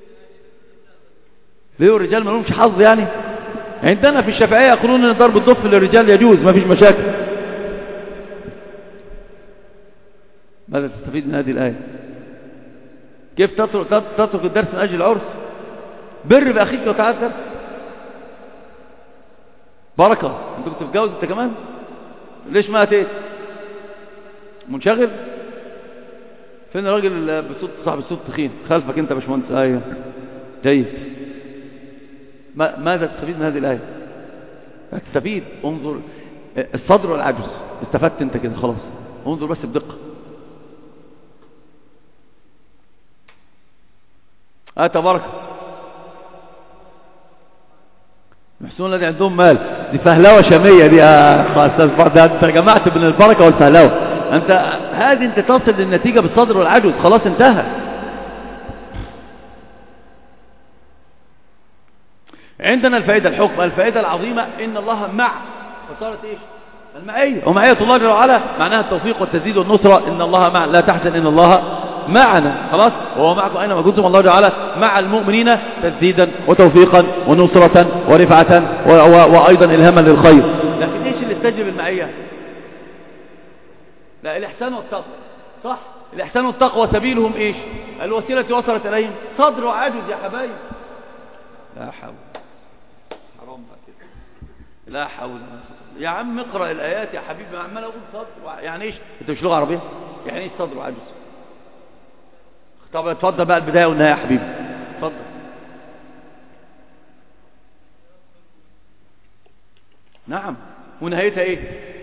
ليه الرجال ما لهمش حظ يعني؟ عندنا في الشافعية يقولون ان ضرب الضف للرجال يجوز ما فيش مشاكل. ماذا تستفيد من هذه الآية؟ كيف تترك, تترك الدرس من أجل العرس؟ بر بأخيك وتعالى الدرس بركة. انت كنت تتجوز انت كمان ليش ما أتيت؟ منشغل؟ فين الراجل بصوت صاحب الصوت تخين خلفك انت باشمهندس؟ ايوه جيد. ما ماذا تستفيد من هذه الآية؟ تستفيد انظر الصدر والعجز. استفدت انت كده خلاص. انظر بس بدقة. اه تبارك محسون الذي عندهم مال. دي فهلوة شامية دي يا استاذ. انت جمعت بين البركة والفهلوة. انت هذه انت تصل للنتيجة بالصدر والعجز خلاص انتهى. عندنا الفائدة الحكم الفائدة العظيمة ان الله مع فصارت ايش المعية. ومعية الله جل وعلا معناها التوفيق والتسديد والنصرة. ان الله مع لا تحزن ان الله معنا خلاص. وهو معكم اينما كنتم الله تعالى مع المؤمنين تسديدا وتوفيقا ونصرة ورفعة وايضا الهاما للخير. لكن ايش اللي استجلب المعية؟ لا الإحسان والتقوى صح. الإحسان والتقوى سبيلهم إيش؟ الوسيلة وصلت إليهم صدر وعجز يا حبايب. لا حول حرام كده. لا حول يا عم اقرأ الآيات يا حبيبي. عمال أقول صدر يعني إيش؟ أنت مش لغة عربية؟ يعني إيش صدر وعجز؟ طب اتفضل بقى البداية والنهاية يا حبيبي اتفضل. نعم. ونهايتها ايه؟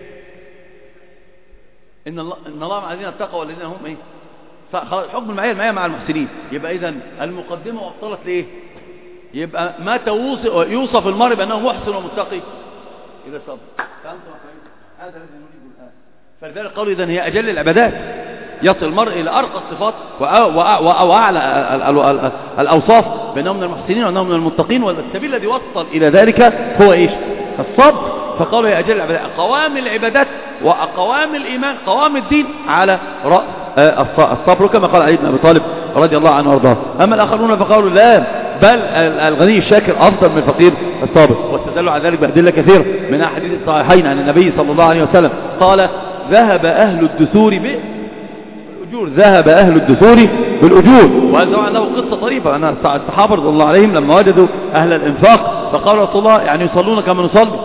ان الله ان الله مع الذين اتقوا والذين هم ايه؟ حكم المعيه المعيه مع المحسنين. يبقى اذا المقدمه وصلت لايه؟ يبقى متى يوصف المرء بانه محسن ومتقي؟ اذا صبر. هذا الذي نريده الان. فلذلك قالوا اذا هي اجل العبادات، يصل المرء الى ارقى الصفات واعلى الاوصاف بانه من المحسنين وانه من المتقين، والسبيل الذي وصل الى ذلك هو ايش؟ الصبر. فقالوا يا اجل العبادات، قوام العبادات وقوام الايمان، قوام الدين على راس الصبر، كما قال علي بن ابي طالب رضي الله عنه وارضاه. اما الاخرون فقالوا لا، بل الغني الشاكر افضل من الفقير الصابر، واستدلوا على ذلك بادله كثيره من احاديث الصحيحين عن النبي صلى الله عليه وسلم قال ذهب اهل الدثور بالاجور، ذهب اهل الدثور بالاجور. وهذا عنده قصه طريفه ان الصحابه رضي الله عليهم لما وجدوا اهل الانفاق فقال رسول الله يعني يصلون كما نصلي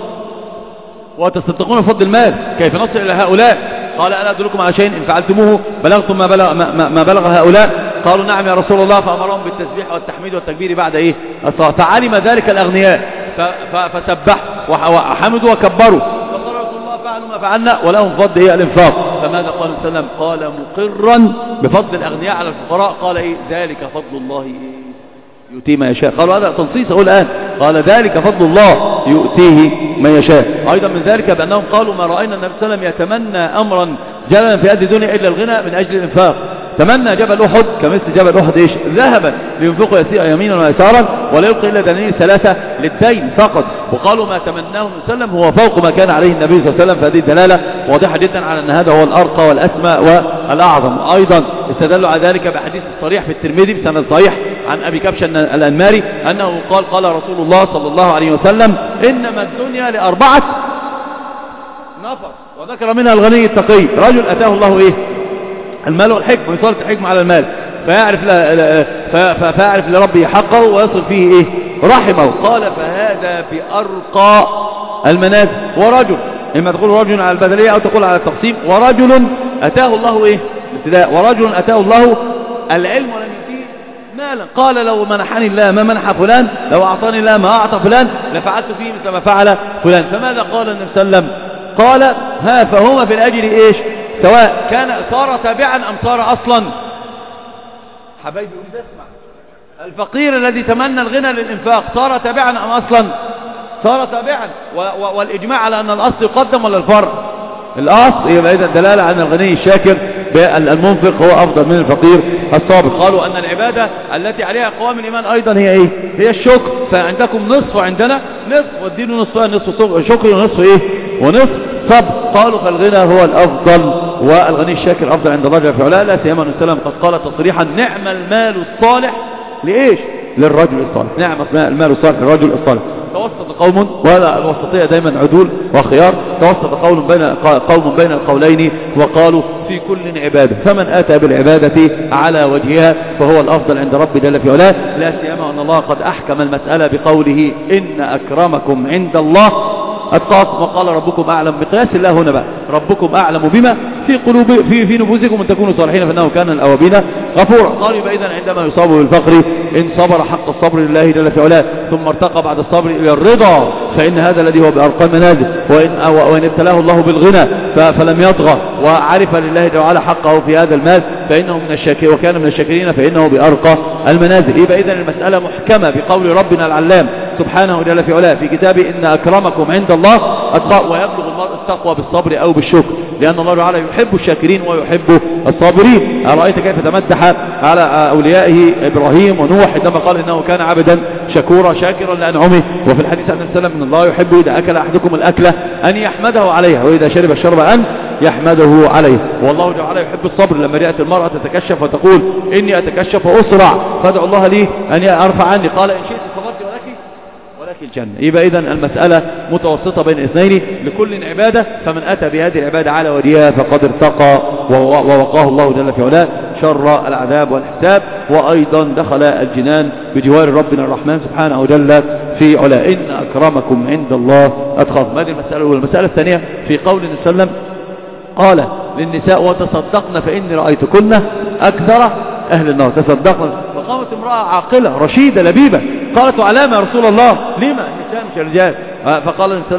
وتصدقون بفضل المال، كيف نصل الى هؤلاء؟ قال ألا أدلكم على شيء إن فعلتموه بلغتم ما بلغ, ما, ما بلغ هؤلاء؟ قالوا نعم يا رسول الله. فأمرهم بالتسبيح والتحميد والتكبير بعد إيه؟ الصلاة. فعلم ذلك الأغنياء فسبحوا وحمدوا وكبروا، فقال رسول الله فعلوا ما فعلنا ولهم فضل إيه؟ الإنفاق. فماذا قال صلى الله عليه وسلم؟ قال مقرا بفضل الأغنياء على الفقراء، قال إيه؟ ذلك فضل الله إيه؟ يؤتيه ما يشاء. قالوا هذا تنصيص أقول الآن، قال ذلك فضل الله يؤتيه ما يشاء. أيضا من ذلك بأنهم قالوا ما رأينا النبي صلى الله عليه وسلم يتمنى أمرا جللا في هذه الدنيا إلا الغنى من أجل الإنفاق. تمنى جبل أحد كمثل جبل أحد إيش؟ ذهبا لينفقوا يمينا ويسارا ولا يلقي إلا دنانير ثلاثة للدين فقط. وقالوا ما تمناه النبي صلى الله عليه وسلم هو فوق ما كان عليه النبي صلى الله عليه وسلم. فهذه دلالة واضحة جدا على أن هذا هو الأرقى والأسمى والأعظم. أيضا استدلوا على ذلك بحديث صريح في الترمذي بسند صحيح عن أبي كبش الأنماري أنه قال قال رسول الله صلى الله عليه وسلم إنما الدنيا لأربعة نفر، وذكر منها الغني التقي، رجل أتاه الله إيه؟ المال والحكم، ويصرف الحكم على المال فيعرف, فيعرف لربه حقه ويصل فيه إيه؟ رحمه. قال فهذا بأرقى المنازل. ورجل، إما تقول رجل على البدلية أو تقول على التقسيم، ورجل أتاه الله إيه؟ الابتداء، ورجل أتاه الله العلم ولم يؤتيه مالا. قال لو منحني الله ما منح فلان، لو أعطاني الله ما أعطى فلان لفعلت فيه مثل ما فعل فلان. فماذا قال النبي صلى الله عليه وسلم؟ قال ها فهما في الأجر إيش؟ سواء كان صار تابعا أم صار أصلا. حبايبي أريد أسمع، الفقير الذي تمنى الغنى للإنفاق صار تابعا أم أصلا؟ صار تابعا، والإجماع على أن الأصل يقدم ولا الفرع؟ الأصل. يبقى إذا دلالة عن الغني الشاكر المنفق هو أفضل من الفقير الصابر. قالوا أن العبادة التي عليها قوام الإيمان أيضا هي إيه؟ هي الشكر. فعندكم نصف وعندنا نصف، والدين نصفان، نصف شكر ونصف إيه؟ ونصف صبر. قالوا فالغنى هو الأفضل والغني الشاكر أفضل عند الله جل في علاه. لا سيما أن السلام قد قال تصريحا نعم المال الصالح لإيش؟ للرجل الصالح. نعم المال الصالح للرجل الصالح. توسط قوم، ولا الوسطية دايما عدول وخيار، توسط قوم بين قوم بين القولين وقالوا في كل عبادة، فمن أتى بالعبادة على وجهها فهو الأفضل عند رب جل في علاه. لا سيما أن الله قد أحكم المسألة بقوله إن أكرمكم عند الله أتقاكم. وقال ربكم أعلم بقياس الله هنا بقى، ربكم أعلم بما في قلوب في في نفوسكم ان تكونوا صالحين فإنه كان الأوابين غفورا. قال يبقى إذن عندما يصاب بالفقر إن صبر حق الصبر لله جل في علاه ثم ارتقى بعد الصبر إلى الرضا فإن هذا الذي هو بأرقى المنازل. وإن, وإن ابتلاه الله بالغنى فلم يطغى وعرف لله جل وعلا حقه في هذا المال فإنه من الشاكرين وكان من الشاكرين فإنه بأرقى المنازل. يبقى إذن المسألة محكمة بقول ربنا العلام سبحانه جل في علاه في كتابه إن أكرمكم عند الله أتقى. ويبلغ المرء التقوى بالصبر أو بالشكر لأن الله تعالى يحب الشاكرين ويحب الصابرين. أرأيت كيف تمدح على أوليائه إبراهيم ونوح عندما قال إنه كان عبدا شكورا شاكرا لأنعمه. وفي الحديث عن السلام إن الله يحب إذا أكل أحدكم الأكلة أن يحمده عليها وإذا شرب الشرب أن يحمده عليه. والله تعالى يحب الصبر. لما رأت المرأة تتكشف وتقول إني أتكشف وأسرع فادعوا الله لي أن أرفع عني قال إن شئت صبرت ولك ولك الجنة. يبقى إذن المسألة متوسطة بين اثنين لكل عبادة فمن أتى بهذه العبادة على وجهها فقد ارتقى ووقاه الله جل في علاه شر العذاب والحساب وأيضا دخل الجنان بجوار ربنا الرحمن سبحانه وجل في علاه. إن أكرمكم عند الله أتقاكم. هذه المسألة الأولى. المسألة الثانية في قول النبي صلى الله عليه وسلم قال للنساء وتصدقن فإني رأيتكن أكثر أهل النار. تصدقن. فقامت امرأة عاقلة رشيدة لبيبة قالت علامة يا رسول الله لما النساء مش الرجال؟ فقال النبي صلى الله عليه وسلم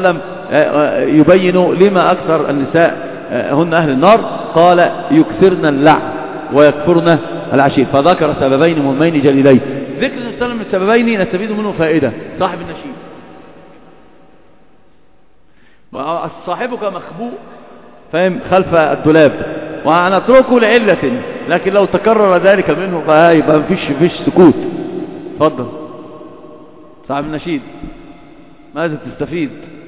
يبين لما أكثر النساء هن أهل النار. قال يكثرن اللعن ويكفرن العشير، فذكر سببين مهمين جليلين. ذكر السلام من السببين نستفيد منه فائدة. صاحب النشيد صاحبك مخبوء فهم خلف الدولاب ونتركه لعلة، لكن لو تكرر ذلك منه فيبقى مفيش فيش سكوت. تفضل صاحب النشيد ماذا تستفيد؟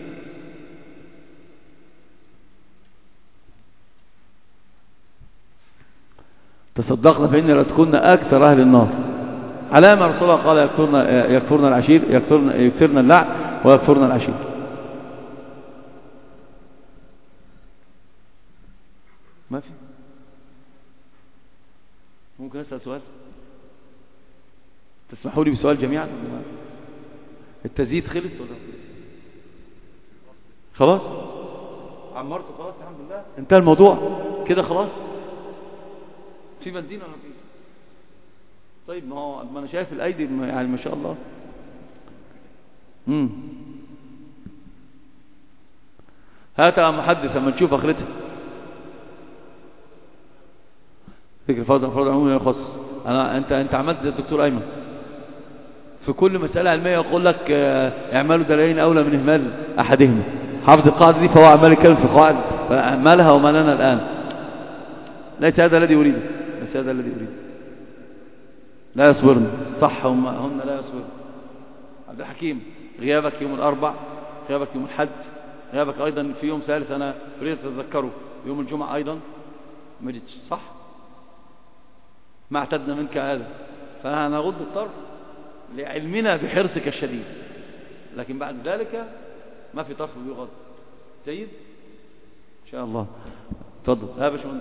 تصدقنا فإن لا تكون أكثر أهل النار. علامة رسول الله قال يكفرن يكفرن العشير، يكفرن يكفرن اللعن ويكفرن العشير. ما في؟ ممكن أسأل سؤال؟ تسمحوا لي بسؤال جميعا؟ التزييد خلص ولا خلاص؟ عمرته خلاص الحمد لله انتهى الموضوع كده خلاص. في بنزين ولا في؟ طيب ما هو ما انا شايف الايدي يعني ما شاء الله. امم هات يا محدث اما نشوف اخرتها. فكر فرض فرض عمومي يخص. انا انت انت عملت زي الدكتور ايمن في كل مساله علميه يقول لك اعملوا دليلين اولى من اهمال احدهما. حافظ القاعده دي فهو عمال يتكلم في قواعد فاهملها وما لنا الان. ليس هذا الذي اريده، ليس هذا الذي اريده. لا يصبرن صح هم هن لا يصبرن. عبد الحكيم غيابك يوم الاربع، غيابك يوم الحد، غيابك ايضا في يوم ثالث انا اريد اتذكره يوم الجمعه ايضا ما جيتش صح؟ ما اعتدنا منك هذا فهنغض الطرف لعلمنا بحرصك الشديد، لكن بعد ذلك ما في طرف بيغض. جيد ان شاء الله. اتفضل يا باشمهندس.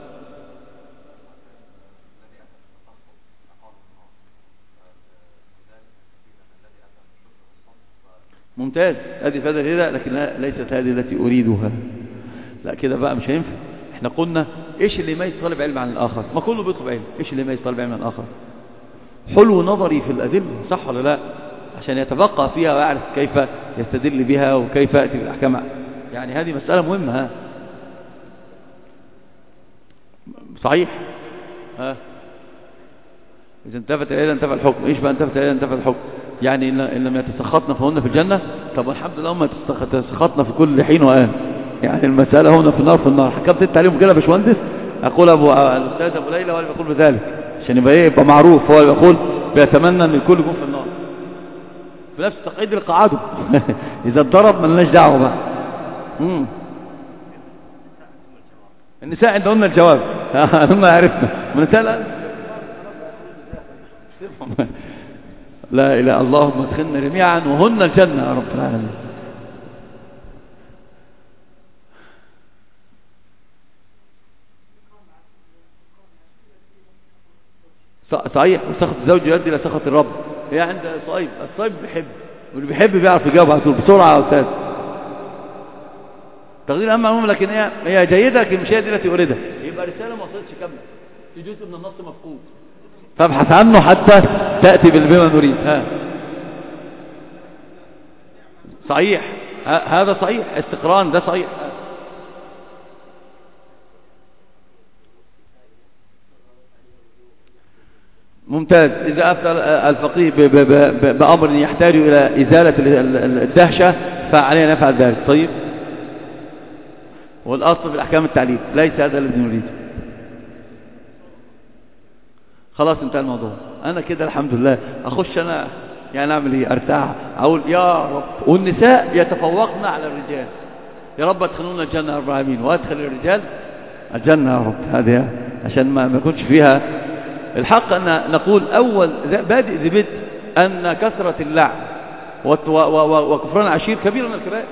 ممتاز هذه فائدة كده، لكن لا ليست هذه التي أريدها. لا كده بقى مش هينفع. احنا قلنا ايش اللي يميز طالب علم عن الآخر؟ ما كله بيطلب علم. ايش اللي يميز طالب علم عن الآخر؟ حلو نظري في الأدلة صح ولا لا؟ عشان يتفقه فيها ويعرف كيف يستدل بها وكيف يأتي بالأحكام. يعني هذه مسألة مهمة. ها صحيح. ها إذا انتفت إلى انتفى الحكم. إيش بقى انتفت إلى انتفى الحكم؟ يعني إن لم يتسخطنا فهن في الجنة. طب الحمد لله هم يتسخطنا في كل حين وآن. يعني المسألة هنا في النار في النار. حكمت انت عليهم كده يا باشمهندس؟ أقول أبو الأستاذ أبو ليلى هو اللي بيقول بذلك عشان يبقى إيه يبقى معروف. هو اللي بيقول بيتمنى أن الكل يكون في النار بنفس تقعيد القعاده. إذا اتضرب ملناش دعوة بقى. مم. النساء عندهن الجواب. هم عرفنا النساء لا لا إله اللهم ادخلنا جميعا وهن الجنة يا رب العالمين. صحيح. وسخط الزوج يؤدي الى سخط الرب. هي عند صايب الصايب بيحب واللي بيحب بيعرف يجاوب على طول بسرعه يا استاذ. تقدير اهم عموما لكن هي هي جيده لكن مش هي دي التي اريدها. يبقى رساله ما وصلتش كامله في جزء من النص مفقود فابحث عنه حتى تاتي بما نريد. ها صحيح. هذا صحيح. استقران ده صحيح. ممتاز. إذا أفتى الفقيه بأمر يحتاج إلى إزالة الدهشة فعلينا نفعل ذلك. طيب والأصل في الأحكام التعليل ليس هذا الذي نريده. خلاص انتهى الموضوع. أنا كده الحمد لله أخش أنا يعني أعمل إيه؟ أرتاح أقول يا رب. والنساء يتفوقن على الرجال. يا رب ادخلونا الجنة يا رب العالمين وادخل الرجال الجنة يا رب. هذه عشان ما يكونش فيها الحق أن نقول أول بادئ ذي بدء أن كثرة اللعن وكفران عشير كبيرة من الكبائر.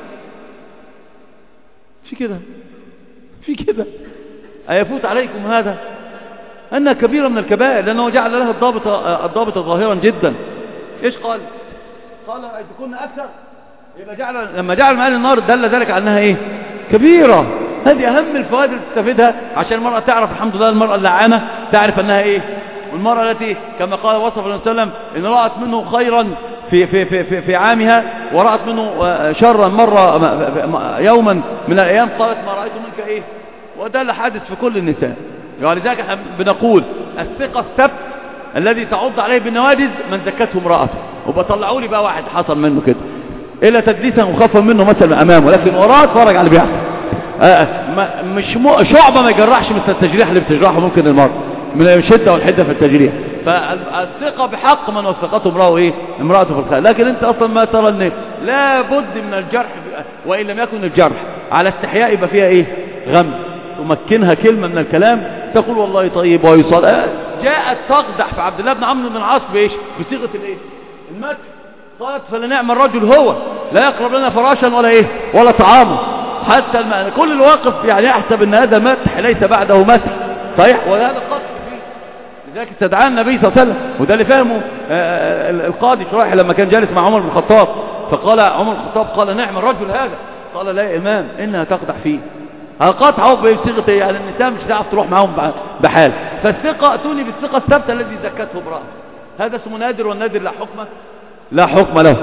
في كده في كده أيفوت عليكم هذا أنها كبيرة من الكبائر لأنه جعل لها الضابط الضابط ظاهرا جدا. إيش قال؟ قال أن تكون أكثر. يبقى جعل لما جعل معاني النار دل ذلك على أنها إيه؟ كبيرة. هذه أهم الفوائد اللي تستفيدها عشان المرأة تعرف الحمد لله المرأة اللعانة تعرف أنها إيه. والمرأة التي كما قال وصف الله عليه وسلم إن رأت منه خيرا في, في, في, في, في عامها ورأت منه شرا مرة يوما من الأيام قالت ما رأيت منك إيه. وده اللي حادث في كل النساء. ولذلك احنا بنقول الثقة الثبت الذي تعض عليه بالنواجذ من زكته امرأته. وبطلعوا لي بقى واحد حصل منه كده إلا تدليسا وخافا منه مثلا أمامه، لكن وراه اتفرج على اللي بيحصل. آه مش م... شعبة ما يجرحش مثل التجريح اللي بتجرحه ممكن المرأة من الشدة والحدة في التجريح. فالثقة بحق من وثقته امرأته ايه امرأته في الخير. لكن انت اصلا ما ترى ان لا بد من الجرح، وان لم يكن الجرح على استحياء يبقى فيها ايه غم، تمكنها كلمة من الكلام تقول والله طيب ويصال. آه جاءت تقدح في عبد الله بن عمرو بن العاص بايش بصيغة الايه المدح. قالت فلنعم الرجل هو لا يقرب لنا فراشا ولا ايه ولا طعاما حتى الماء. كل الواقف يعني يحسب ان هذا مدح ليس بعده مسح صحيح، وهذا قصد فيه. لذلك استدعى النبي صلى الله عليه وسلم، وده اللي فهمه القاضي شريح لما كان جالس مع عمر بن الخطاب، فقال عمر بن الخطاب قال نعم الرجل هذا، قال لا يا امام انها تقدح فيه. هقاطعه بصيغه يعني النساء مش هتعرف تروح معاهم بحال. فالثقه اتوني بالثقه الثابته الذي زكته امراه، هذا اسمه نادر، والنادر لا حكم لا حكم له.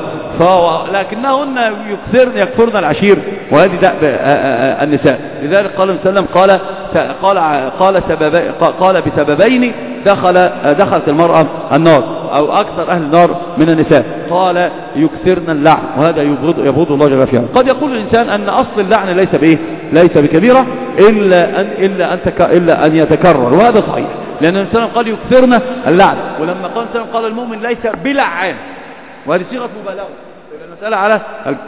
لكنهن يكثرن يكثرن العشير، وهذه دأب النساء. لذلك قال النبي صلى الله عليه وسلم قال قال قال سببي قال بسببين دخل دخلت المرأة النار أو أكثر أهل النار من النساء. قال يكثرن اللعن، وهذا يبغض يبغض الله جل وعلا. قد يقول الإنسان أن أصل اللعن ليس بإيه ليس بكبيرة إلا أن إلا أن تك إلا أن يتكرر، وهذا صحيح، لأن النبي صلى الله عليه وسلم قال يكثرن اللعن، ولما قال النبي قال المؤمن ليس بلعان، وهذه صيغة مبالغة، المسألة على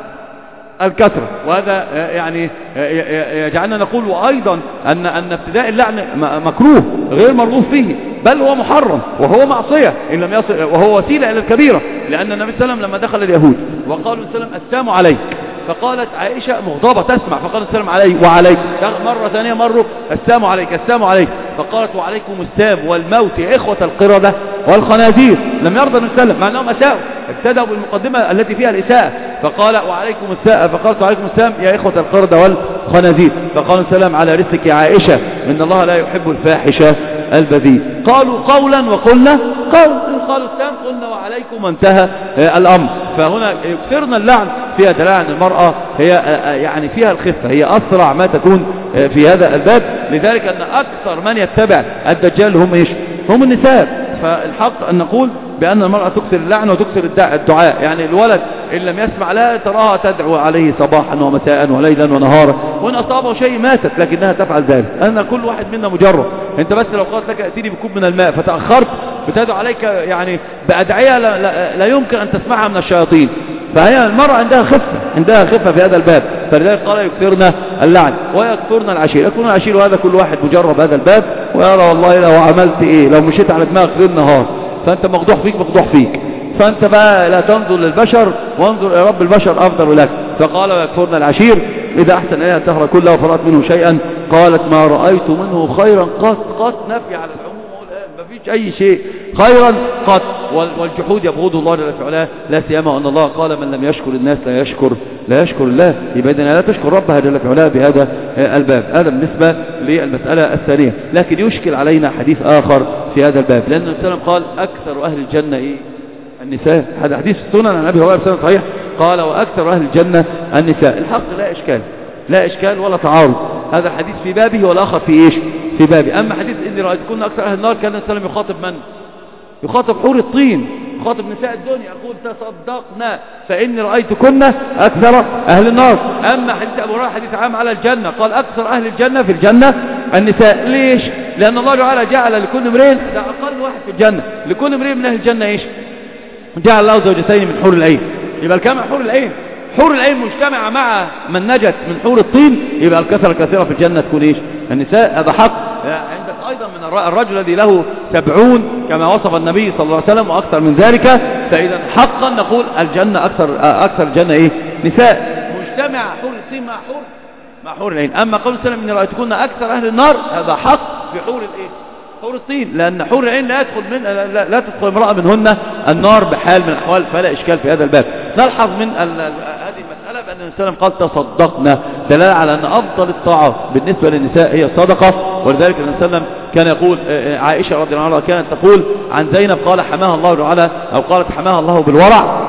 الكثرة. وهذا يعني يجعلنا نقول وأيضا أن أن ابتداء اللعن مكروه غير مرغوب فيه، بل هو محرم وهو معصية إن لم يصل، وهو وسيلة إلى الكبيرة. لأن النبي صلى الله عليه وسلم لما دخل اليهود وقالوا النبي صلى الله عليه وسلم السلام عليك، فقالت عائشة مغضبة تسمع، فقال السلام علي وعليك، مرة ثانية مروا السلام عليك السلام عليك، فقالت وعليكم السلام والموت يا إخوة القردة والخنازير. لم يرضى النبي صلى الله عليه وسلم مع أنهم أساءوا، ابتدأوا بالمقدمة التي فيها الإساءة، فقال وعليكم السلام، فقالت وعليكم السلام يا إخوة القردة والخنازير، فقال السلام على رزقك يا عائشة إن الله لا يحب الفاحشة البذيء. قالوا قولا وقلنا قول، قالوا السلام قلنا وعليكم وانتهى الأمر. فهنا يكثرنا اللعن فيها دلالة عن المرأة هي يعني فيها الخفة، هي أسرع ما تكون في هذا الباب. لذلك أن أكثر من يتبع الدجال هم إيش هم النساء. فالحق أن نقول بأن المرأة تكثر اللعن وتكثر الدعاء. يعني الولد إن لم يسمع لها تراها تدعو عليه صباحا ومساء وليلا ونهارا، وإن أصابه شيء ماتت، لكنها تفعل ذلك. أن كل واحد منا مجرب. أنت بس لو قالت لك ائتني بكوب من الماء فتأخرت بتدعو عليك يعني بأدعية لا, لا, لا يمكن أن تسمعها من الشياطين. فهي المرأة عندها خفة عندها خفة في هذا الباب. فلذلك قال يكثرنا اللعن ويكثرنا العشير. يكون العشير، وهذا كل واحد مجرب هذا الباب ويرى والله لو عملت إيه، لو مشيت على دماغك ليل نهار فأنت مقضوح فيك مقضوح فيك. فأنت بقى لا تنظر للبشر وانظر إلى رب البشر أفضل لك. فقال ويكفرنا العشير إذا أحسن إليها الدهر كله وفرأت منه شيئا قالت ما رأيت منه خيرا قط. قط نفي على العموم والآن، ما فيش أي شيء خيرا قط. والجحود يبغض الله جل وعلا، لا سيما أن الله قال من لم يشكر الناس لا يشكر لا يشكر الله. يبقى إذن لا تشكر ربها جل وعلا بهذا الباب. هذا بالنسبة للمسألة الثانية. لكن يشكل علينا حديث آخر في هذا الباب، لأن النبي صلى الله عليه وسلم قال أكثر أهل الجنة إيه؟ النساء. هذا حديث السنن عن أبي هريرة بسند صحيح، قال وأكثر أهل الجنة النساء. الحق لا إشكال لا إشكال ولا تعارض، هذا الحديث في بابه والآخر في إيش في بابه. أما حديث إني رأيتكن أكثر أهل النار كان النبي صلى الله عليه وسلم يخاطب من؟ يخاطب حور الطين، يخاطب نساء الدنيا، يقول تصدقنا فإني رأيتكن أكثر أهل النار. أما حديث أبو هريرة حديث عام على الجنة، قال أكثر أهل الجنة في الجنة النساء. ليش؟ لأن الله تعالى جعل لكل امرئ، ده أقل واحد في الجنة، لكل امرئ من أهل الجنة إيش؟ جعل الله زوجتين من حور العين. يبقى الكامع حور العين، حور العين مجتمعة مع من نجت من حور الطين، يبقى الكثرة الكثيرة في الجنة تكون إيش؟ النساء. هذا حق. عندك أيضا من الرجل الذي له سبعون كما وصف النبي صلى الله عليه وسلم وأكثر من ذلك. فإذا حقا نقول الجنة أكثر أكثر الجنة إيه؟ نساء، مجتمع حور الطين مع حور مع حور العين. أما قول صلى الله عليه وسلم إن رأيتكن أكثر أهل النار، هذا حق في حور الإيه؟ حور الطين، لأن حور العين لا يدخل من لا, لا تدخل امرأة منهن النار بحال من الأحوال، فلا إشكال في هذا الباب. نلحظ من هذه المسألة بأن النبي صلى الله عليه وسلم قال تصدقنا، دلالة على أن أفضل الطاعات بالنسبة للنساء هي الصدقة. ولذلك النبي صلى الله عليه وسلم كان يقول، عائشة رضي الله عنها كانت تقول عن زينب قال حماها الله تعالى، أو قالت حماها الله بالورع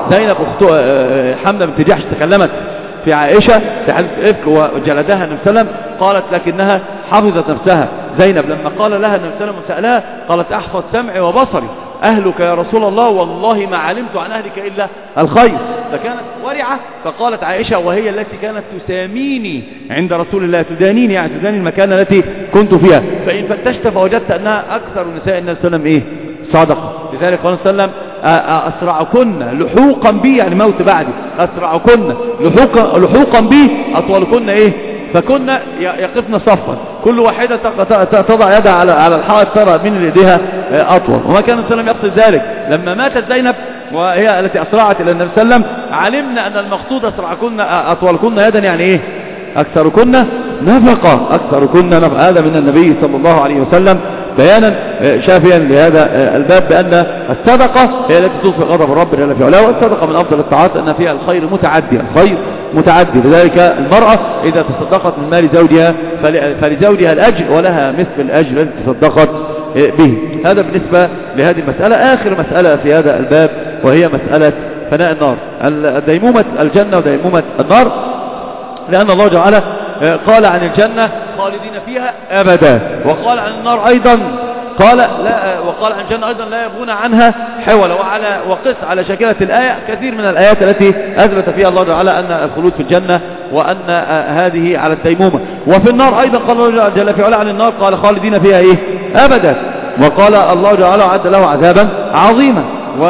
زينب أخت حمدة بنت جحش تكلمت في عائشة في حديث إفك وجلدها النبي صلى الله عليه وسلم، قالت لكنها حفظت نفسها. زينب لما قال لها النبي صلى الله عليه وسلم وسألها قالت أحفظ سمعي وبصري، أهلك يا رسول الله والله ما علمت عن أهلك إلا الخير. فكانت ورعة. فقالت عائشة وهي التي كانت تساميني عند رسول الله، تدانيني يعني تداني المكان التي كنت فيها، فإن فتشت فوجدت أنها أكثر نساء النبي صلى الله عليه وسلم إيه صادقة. لذلك قال صلى الله عليه وسلم أسرعكن لحوقا بي يعني موت بعدي، أسرعكن لحوقا, لحوقا بي أطولكن إيه فكنا يقفن صفا، كل واحدة تضع يدها على على الحائط ترى من يديها أطول. وما كان النبي صلى الله عليه وسلم يقصد ذلك. لما ماتت زينب وهي التي أسرعت إلى النبي صلى الله عليه وسلم علمنا أن المقصود أسرعكن أطولكن يدا يعني إيه أكثركن نفقة، أكثركن نفقة. هذا من النبي صلى الله عليه وسلم بيانا شافيا لهذا الباب بأن الصدقة هي التي تطفئ غضب الرب جل في علاه، والصدقة من أفضل الطاعات أن فيها الخير متعدي، الخير متعدي. لذلك المرأة إذا تصدقت من مال زوجها فلزوجها الأجر ولها مثل الأجر الذي تصدقت به. هذا بالنسبة لهذه المسألة. آخر مسألة في هذا الباب وهي مسألة فناء النار، ديمومة الجنة وديمومة النار، لأن الله تعالى قال عن الجنة خالدين فيها أبدا، وقال عن النار أيضا قال لا، وقال عن الجنة أيضا لا يبغون عنها حولا. وعلى وقس على شكلة الآية كثير من الآيات التي أثبت فيها الله تعالى أن الخلود في الجنة وأن هذه على الديمومة. وفي النار أيضا قال الله جل في علاه عن النار قال خالدين فيها إيه أبدا، وقال الله تعالى عد له عذابا عظيما.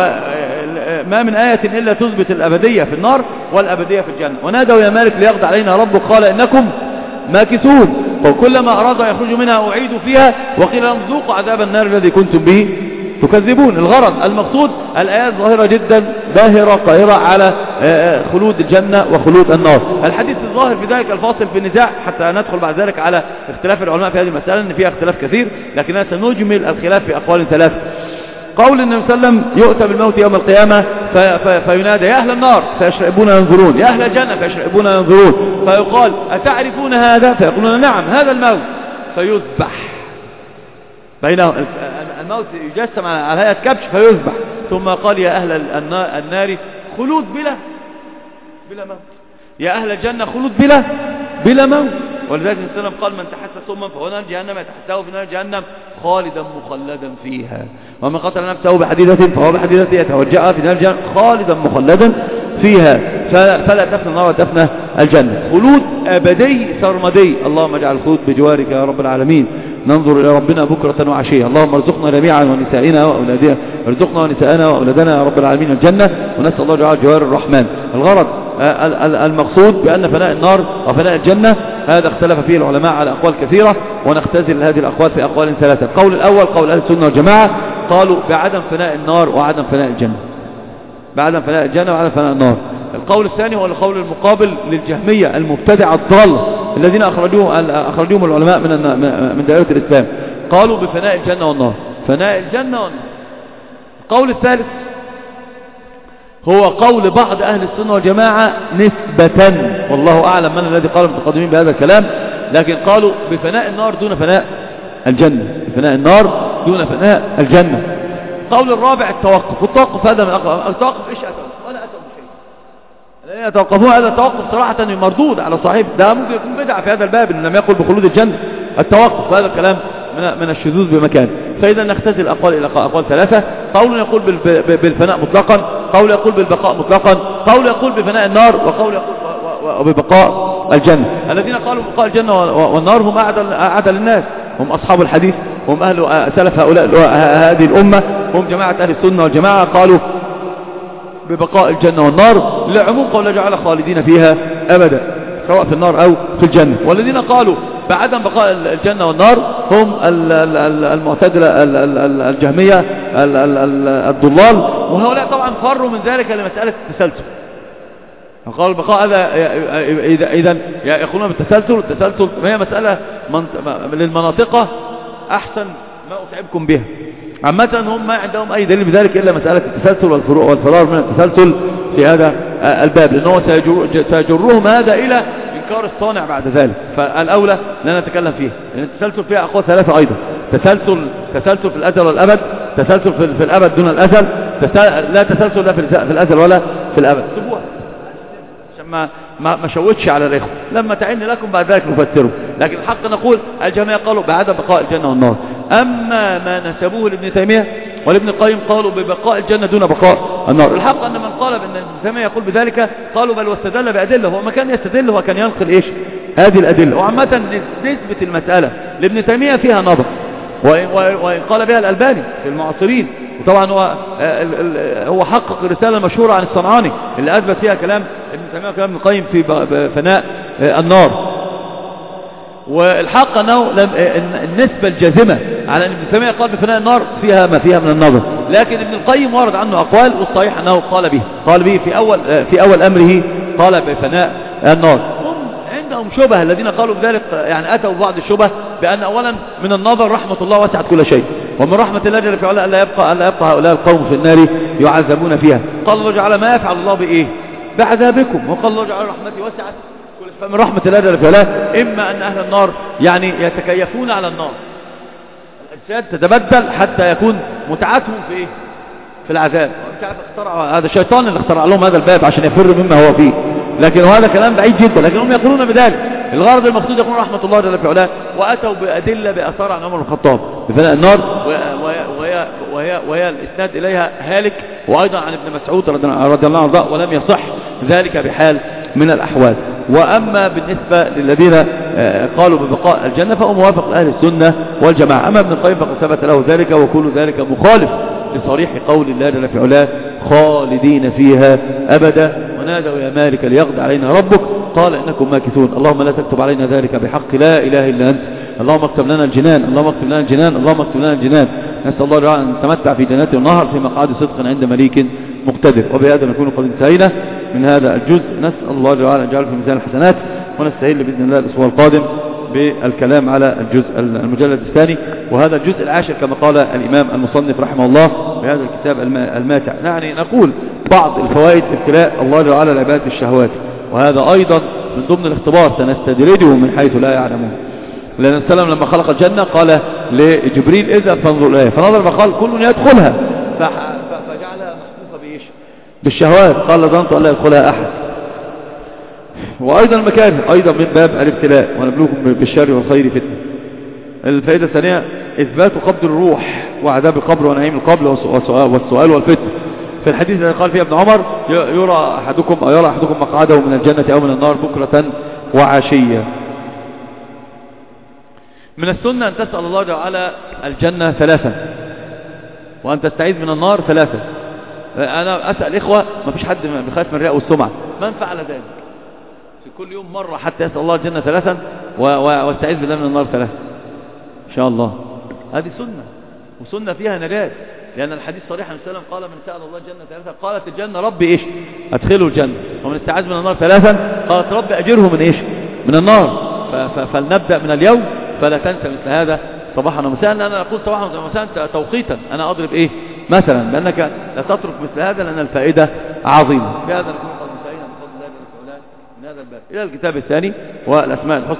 وما من آية إلا تثبت الأبدية في النار والأبدية في الجنة. ونادوا يا مالك ليقضي علينا ربك قال إنكم ماكثون، وكلما أرادوا يخرجوا منها أعيدوا فيها وقيل لهم ذوقوا عذاب النار الذي كنتم به تكذبون. الغرض المقصود الآيات ظاهرة جدا باهرة قاهرة على خلود الجنة وخلود النار. الحديث الظاهر في ذلك الفاصل في النزاع حتى ندخل بعد ذلك على اختلاف العلماء في هذه المسألة، أن فيها اختلاف كثير لكننا سنجمل الخلاف في أقوال ثلاثة. قول النبي صلى الله عليه وسلم يؤتى بالموت يوم القيامة في في فينادى يا أهل النار فيشرئبون ينظرون، يا أهل الجنة فيشرئبون ينظرون، فيقال أتعرفون هذا فيقولون نعم هذا الموت، فيذبح بينهم الموت يجسم على هيئة كبش فيذبح، ثم قال يا أهل النار خلود بلا بلا موت، يا أهل الجنة خلود بلا بلا موت. ولذلك النبي صلى الله عليه وسلم قال من تحسس ثم فهو نار جهنم يتحسسه في نار جهنم خالدا مخلدا فيها، ومن قتل نفسه بحديدة فهو بحديدة يتوجأ في نار جهنم خالدا مخلدا فيها، فلا تفنى النار وتفنى الجنة. خلود أبدي سرمدي. اللهم اجعل الخلود بجوارك يا رب العالمين. ننظر إلى ربنا بكرة وعشية. اللهم ارزقنا جميعا ونسائنا وأولادنا، ارزقنا ونسائنا وأولادنا يا رب العالمين الجنة، ونسأل الله جعل جوار الرحمن. الغرض المقصود بأن فناء النار وفناء الجنة هذا اختلف فيه العلماء على أقوال كثيرة، ونختزل هذه الأقوال في أقوال ثلاثة. القول الأول قول أهل السنة والجماعة قالوا بعدم فناء النار وعدم فناء الجنة، بعدم فناء الجنة وعدم فناء النار. القول الثاني هو القول المقابل للجهمية المبتدعة الضالة الذين أخرجوهم أخرجوهم العلماء من من دائرة الإسلام، قالوا بفناء الجنة والنار، فناء الجنة والنار. القول الثالث هو قول بعض أهل السنة والجماعة نسبة، والله أعلم من الذي قال المتقدمين بهذا الكلام، لكن قالوا بفناء النار دون فناء الجنة، بفناء النار دون فناء الجنة. القول الرابع التوقف، والتوقف هذا من أقوى التوقف إيش أتوقف ولا أتوقف شيء الذين يتوقفون هذا التوقف صراحة مردود على صاحب، ده ممكن يكون بدعة في هذا الباب إن لم يقل بخلود الجنة. التوقف هذا الكلام من من الشذوذ بمكان. فإذا نختزل الأقوال إلى أقوال ثلاثة، قول يقول بالفناء مطلقا، قول يقول بالبقاء مطلقا، قول يقول بفناء النار، وقول يقول ببقاء الجنة. الذين قالوا بقاء الجنة والنار هم أعدل أعدل الناس، هم أصحاب الحديث، هم أهل سلف هؤلاء هذه الأمة، هم جماعة أهل السنة والجماعة، قالوا ببقاء الجنة والنار لعموم قول جعل خالدين فيها أبدا سواء في النار أو في الجنة. والذين قالوا بعدم بقاء الجنة والنار هم المعتدلة الجهمية الضلال، وهؤلاء طبعا فروا من ذلك لمسألة التسلسل. قالوا البقاء هذا إذا يقولون بالتسلسل، التسلسل هي مسألة للمناطق أحسن ما أتعبكم بها. عامة هم ما عندهم أي دليل بذلك إلا مسألة التسلسل والفرار من التسلسل في هذا الباب، لأنه سيجرهم هذا إلى إنكار الصانع بعد ذلك. فالأولى لا نتكلم فيه، لأن التسلسل فيها أقوال ثلاثة أيضا، تسلسل تسلسل في الأزل والأبد، تسلسل في, في الأبد دون الأزل، لا تسلسل لا في الأزل ولا في الأبد. سبوها عشان ما ما ما شوتش على الإخوة، لما تعين لكم بعد ذلك نفسره. لكن الحق نقول الجميع قالوا بعدم بقاء الجنة والنار. أما ما نسبوه لابن تيمية ولابن القيم قالوا ببقاء الجنة دون بقاء النار. الحق أن من قال بأن ابن تيمية يقول بذلك قالوا بل واستدل بأدلة، هو ما كان يستدل هو كان ينقل إيش هذه الأدلة. وعامة نسبة المسألة لابن تيمية فيها نظر، وإن قال بها الألباني في المعاصرين. وطبعا هو هو حقق الرسالة المشهورة عن الصنعاني اللي أثبت فيها كلام ابن تيمية وكلام ابن القيم في فناء النار. والحق أنه النسبة الجازمة على أن ابن تيمية قال بفناء النار فيها ما فيها من النظر، لكن ابن القيم ورد عنه أقوال، والصحيح أنه قال به قال به في أول في أول أمره قال بفناء النار. هم عندهم شبه الذين قالوا بذلك، يعني أتوا بعض الشبه بأن أولا من النظر رحمة الله وسعت كل شيء، ومن رحمة الله جل في علاه ألا يبقى ألا يبقى هؤلاء القوم في النار يعذبون فيها. قال الله تعالى ما يفعل الله بإيه بعذابكم، وقال الله تعالى رحمتي وسعت. فمن رحمة الله جل في علاه إما أن أهل النار يعني يتكيفون على النار، الأجساد تتبدل حتى يكون متعتهم في إيه في العذاب. هذا الشيطان اللي اخترع لهم هذا الباب عشان يفر مما هو فيه، لكن هذا كلام بعيد جدا، لكن هم يقولون بذلك. الغرض المقصود يكون رحمة الله جل في علاه، وأتوا بأدلة بأثار عن عمر بن الخطاب بفناء النار، وهي, وهي, وهي الإسناد إليها هالك، وأيضا عن ابن مسعود رضي الله عنه، ولم يصح ذلك بحال من الأحوال. وأما بالنسبة للذين قالوا ببقاء الجنة فهو موافق لأهل السنة والجماعة. أما ابن القيم فقد ثبت له ذلك، وكل ذلك مخالف لصريح قول الله جل في علاه خالدين فيها أبدا، ونادوا يا مالك ليقضي علينا ربك قال إنكم ماكثون. اللهم لا تكتب علينا ذلك بحق لا إله إلا أنت، اللهم اكتب لنا الجنان، اللهم اكتب لنا الجنان، اللهم اكتب لنا الجنان. نسأل الله تعالى أن نتمتع في جنات النهر في مقعد صدق عند مليك مقتدر. وبهذا نكون قد انتهينا من هذا الجزء. نسأل الله تعالى أن يجعله في ميزان الحسنات، ونستهل بإذن الله الأسبوع القادم بالكلام على الجزء المجلد الثاني، وهذا الجزء العاشر كما قال الإمام المصنف رحمه الله بهذا الكتاب الماتع. يعني نقول بعض الفوائد ابتلاء الله تعالى العباد بالشهوات، وهذا أيضا من ضمن الاختبار سنستدرجهم من حيث لا يعلمون. لأن السلام لما خلق الجنة قال لجبريل اذهب فانظر إليها، فنظر فقال كل يدخلها، فجعلها محفوفة بإيش بالشهوات، قال ظننت أن لا يدخلها أحد. وأيضا المكان أيضا من باب الابتلاء، ونبلوكم بالشر والخير فتنة. الفائدة الثانية إثبات قبض الروح وعذاب القبر ونعيم القبر والسؤال والفتنة. في الحديث الذي قال فيه ابن عمر يرى أحدكم أو يرى أحدكم مقعده من الجنة أو من النار بكرة وعشية. من السنة أن تسأل الله تعالى الجنة ثلاثا، وأن تستعيذ من النار ثلاثا. أنا أسأل إخوة ما فيش حد بخاف من الرياء والسمعة، من فعل ذلك في كل يوم مرة حتى يسأل الله الجنة ثلاثا واستعيذ بالله من النار ثلاثا إن شاء الله. هذه سنة، وسنة فيها نجاة، لأن الحديث صريح عن السلام قال من سأل الله الجنة ثلاثا قالت الجنة ربي إيش أدخله الجنة، ومن استعاذ من النار ثلاثا قالت ربي أجره من إيش من النار. فلنبدأ من اليوم، فلا تنسى مثل هذا صباحا ومساء. أنا أقول صباحا ومساء توقيتا، أنا أضرب إيه مثلا، لأنك لا تترك مثل هذا لأن الفائدة عظيمة. بهذا نكون قد انتهينا بفضل الله من هذا الباب إلى الكتاب الثاني والأسماء الحسنى.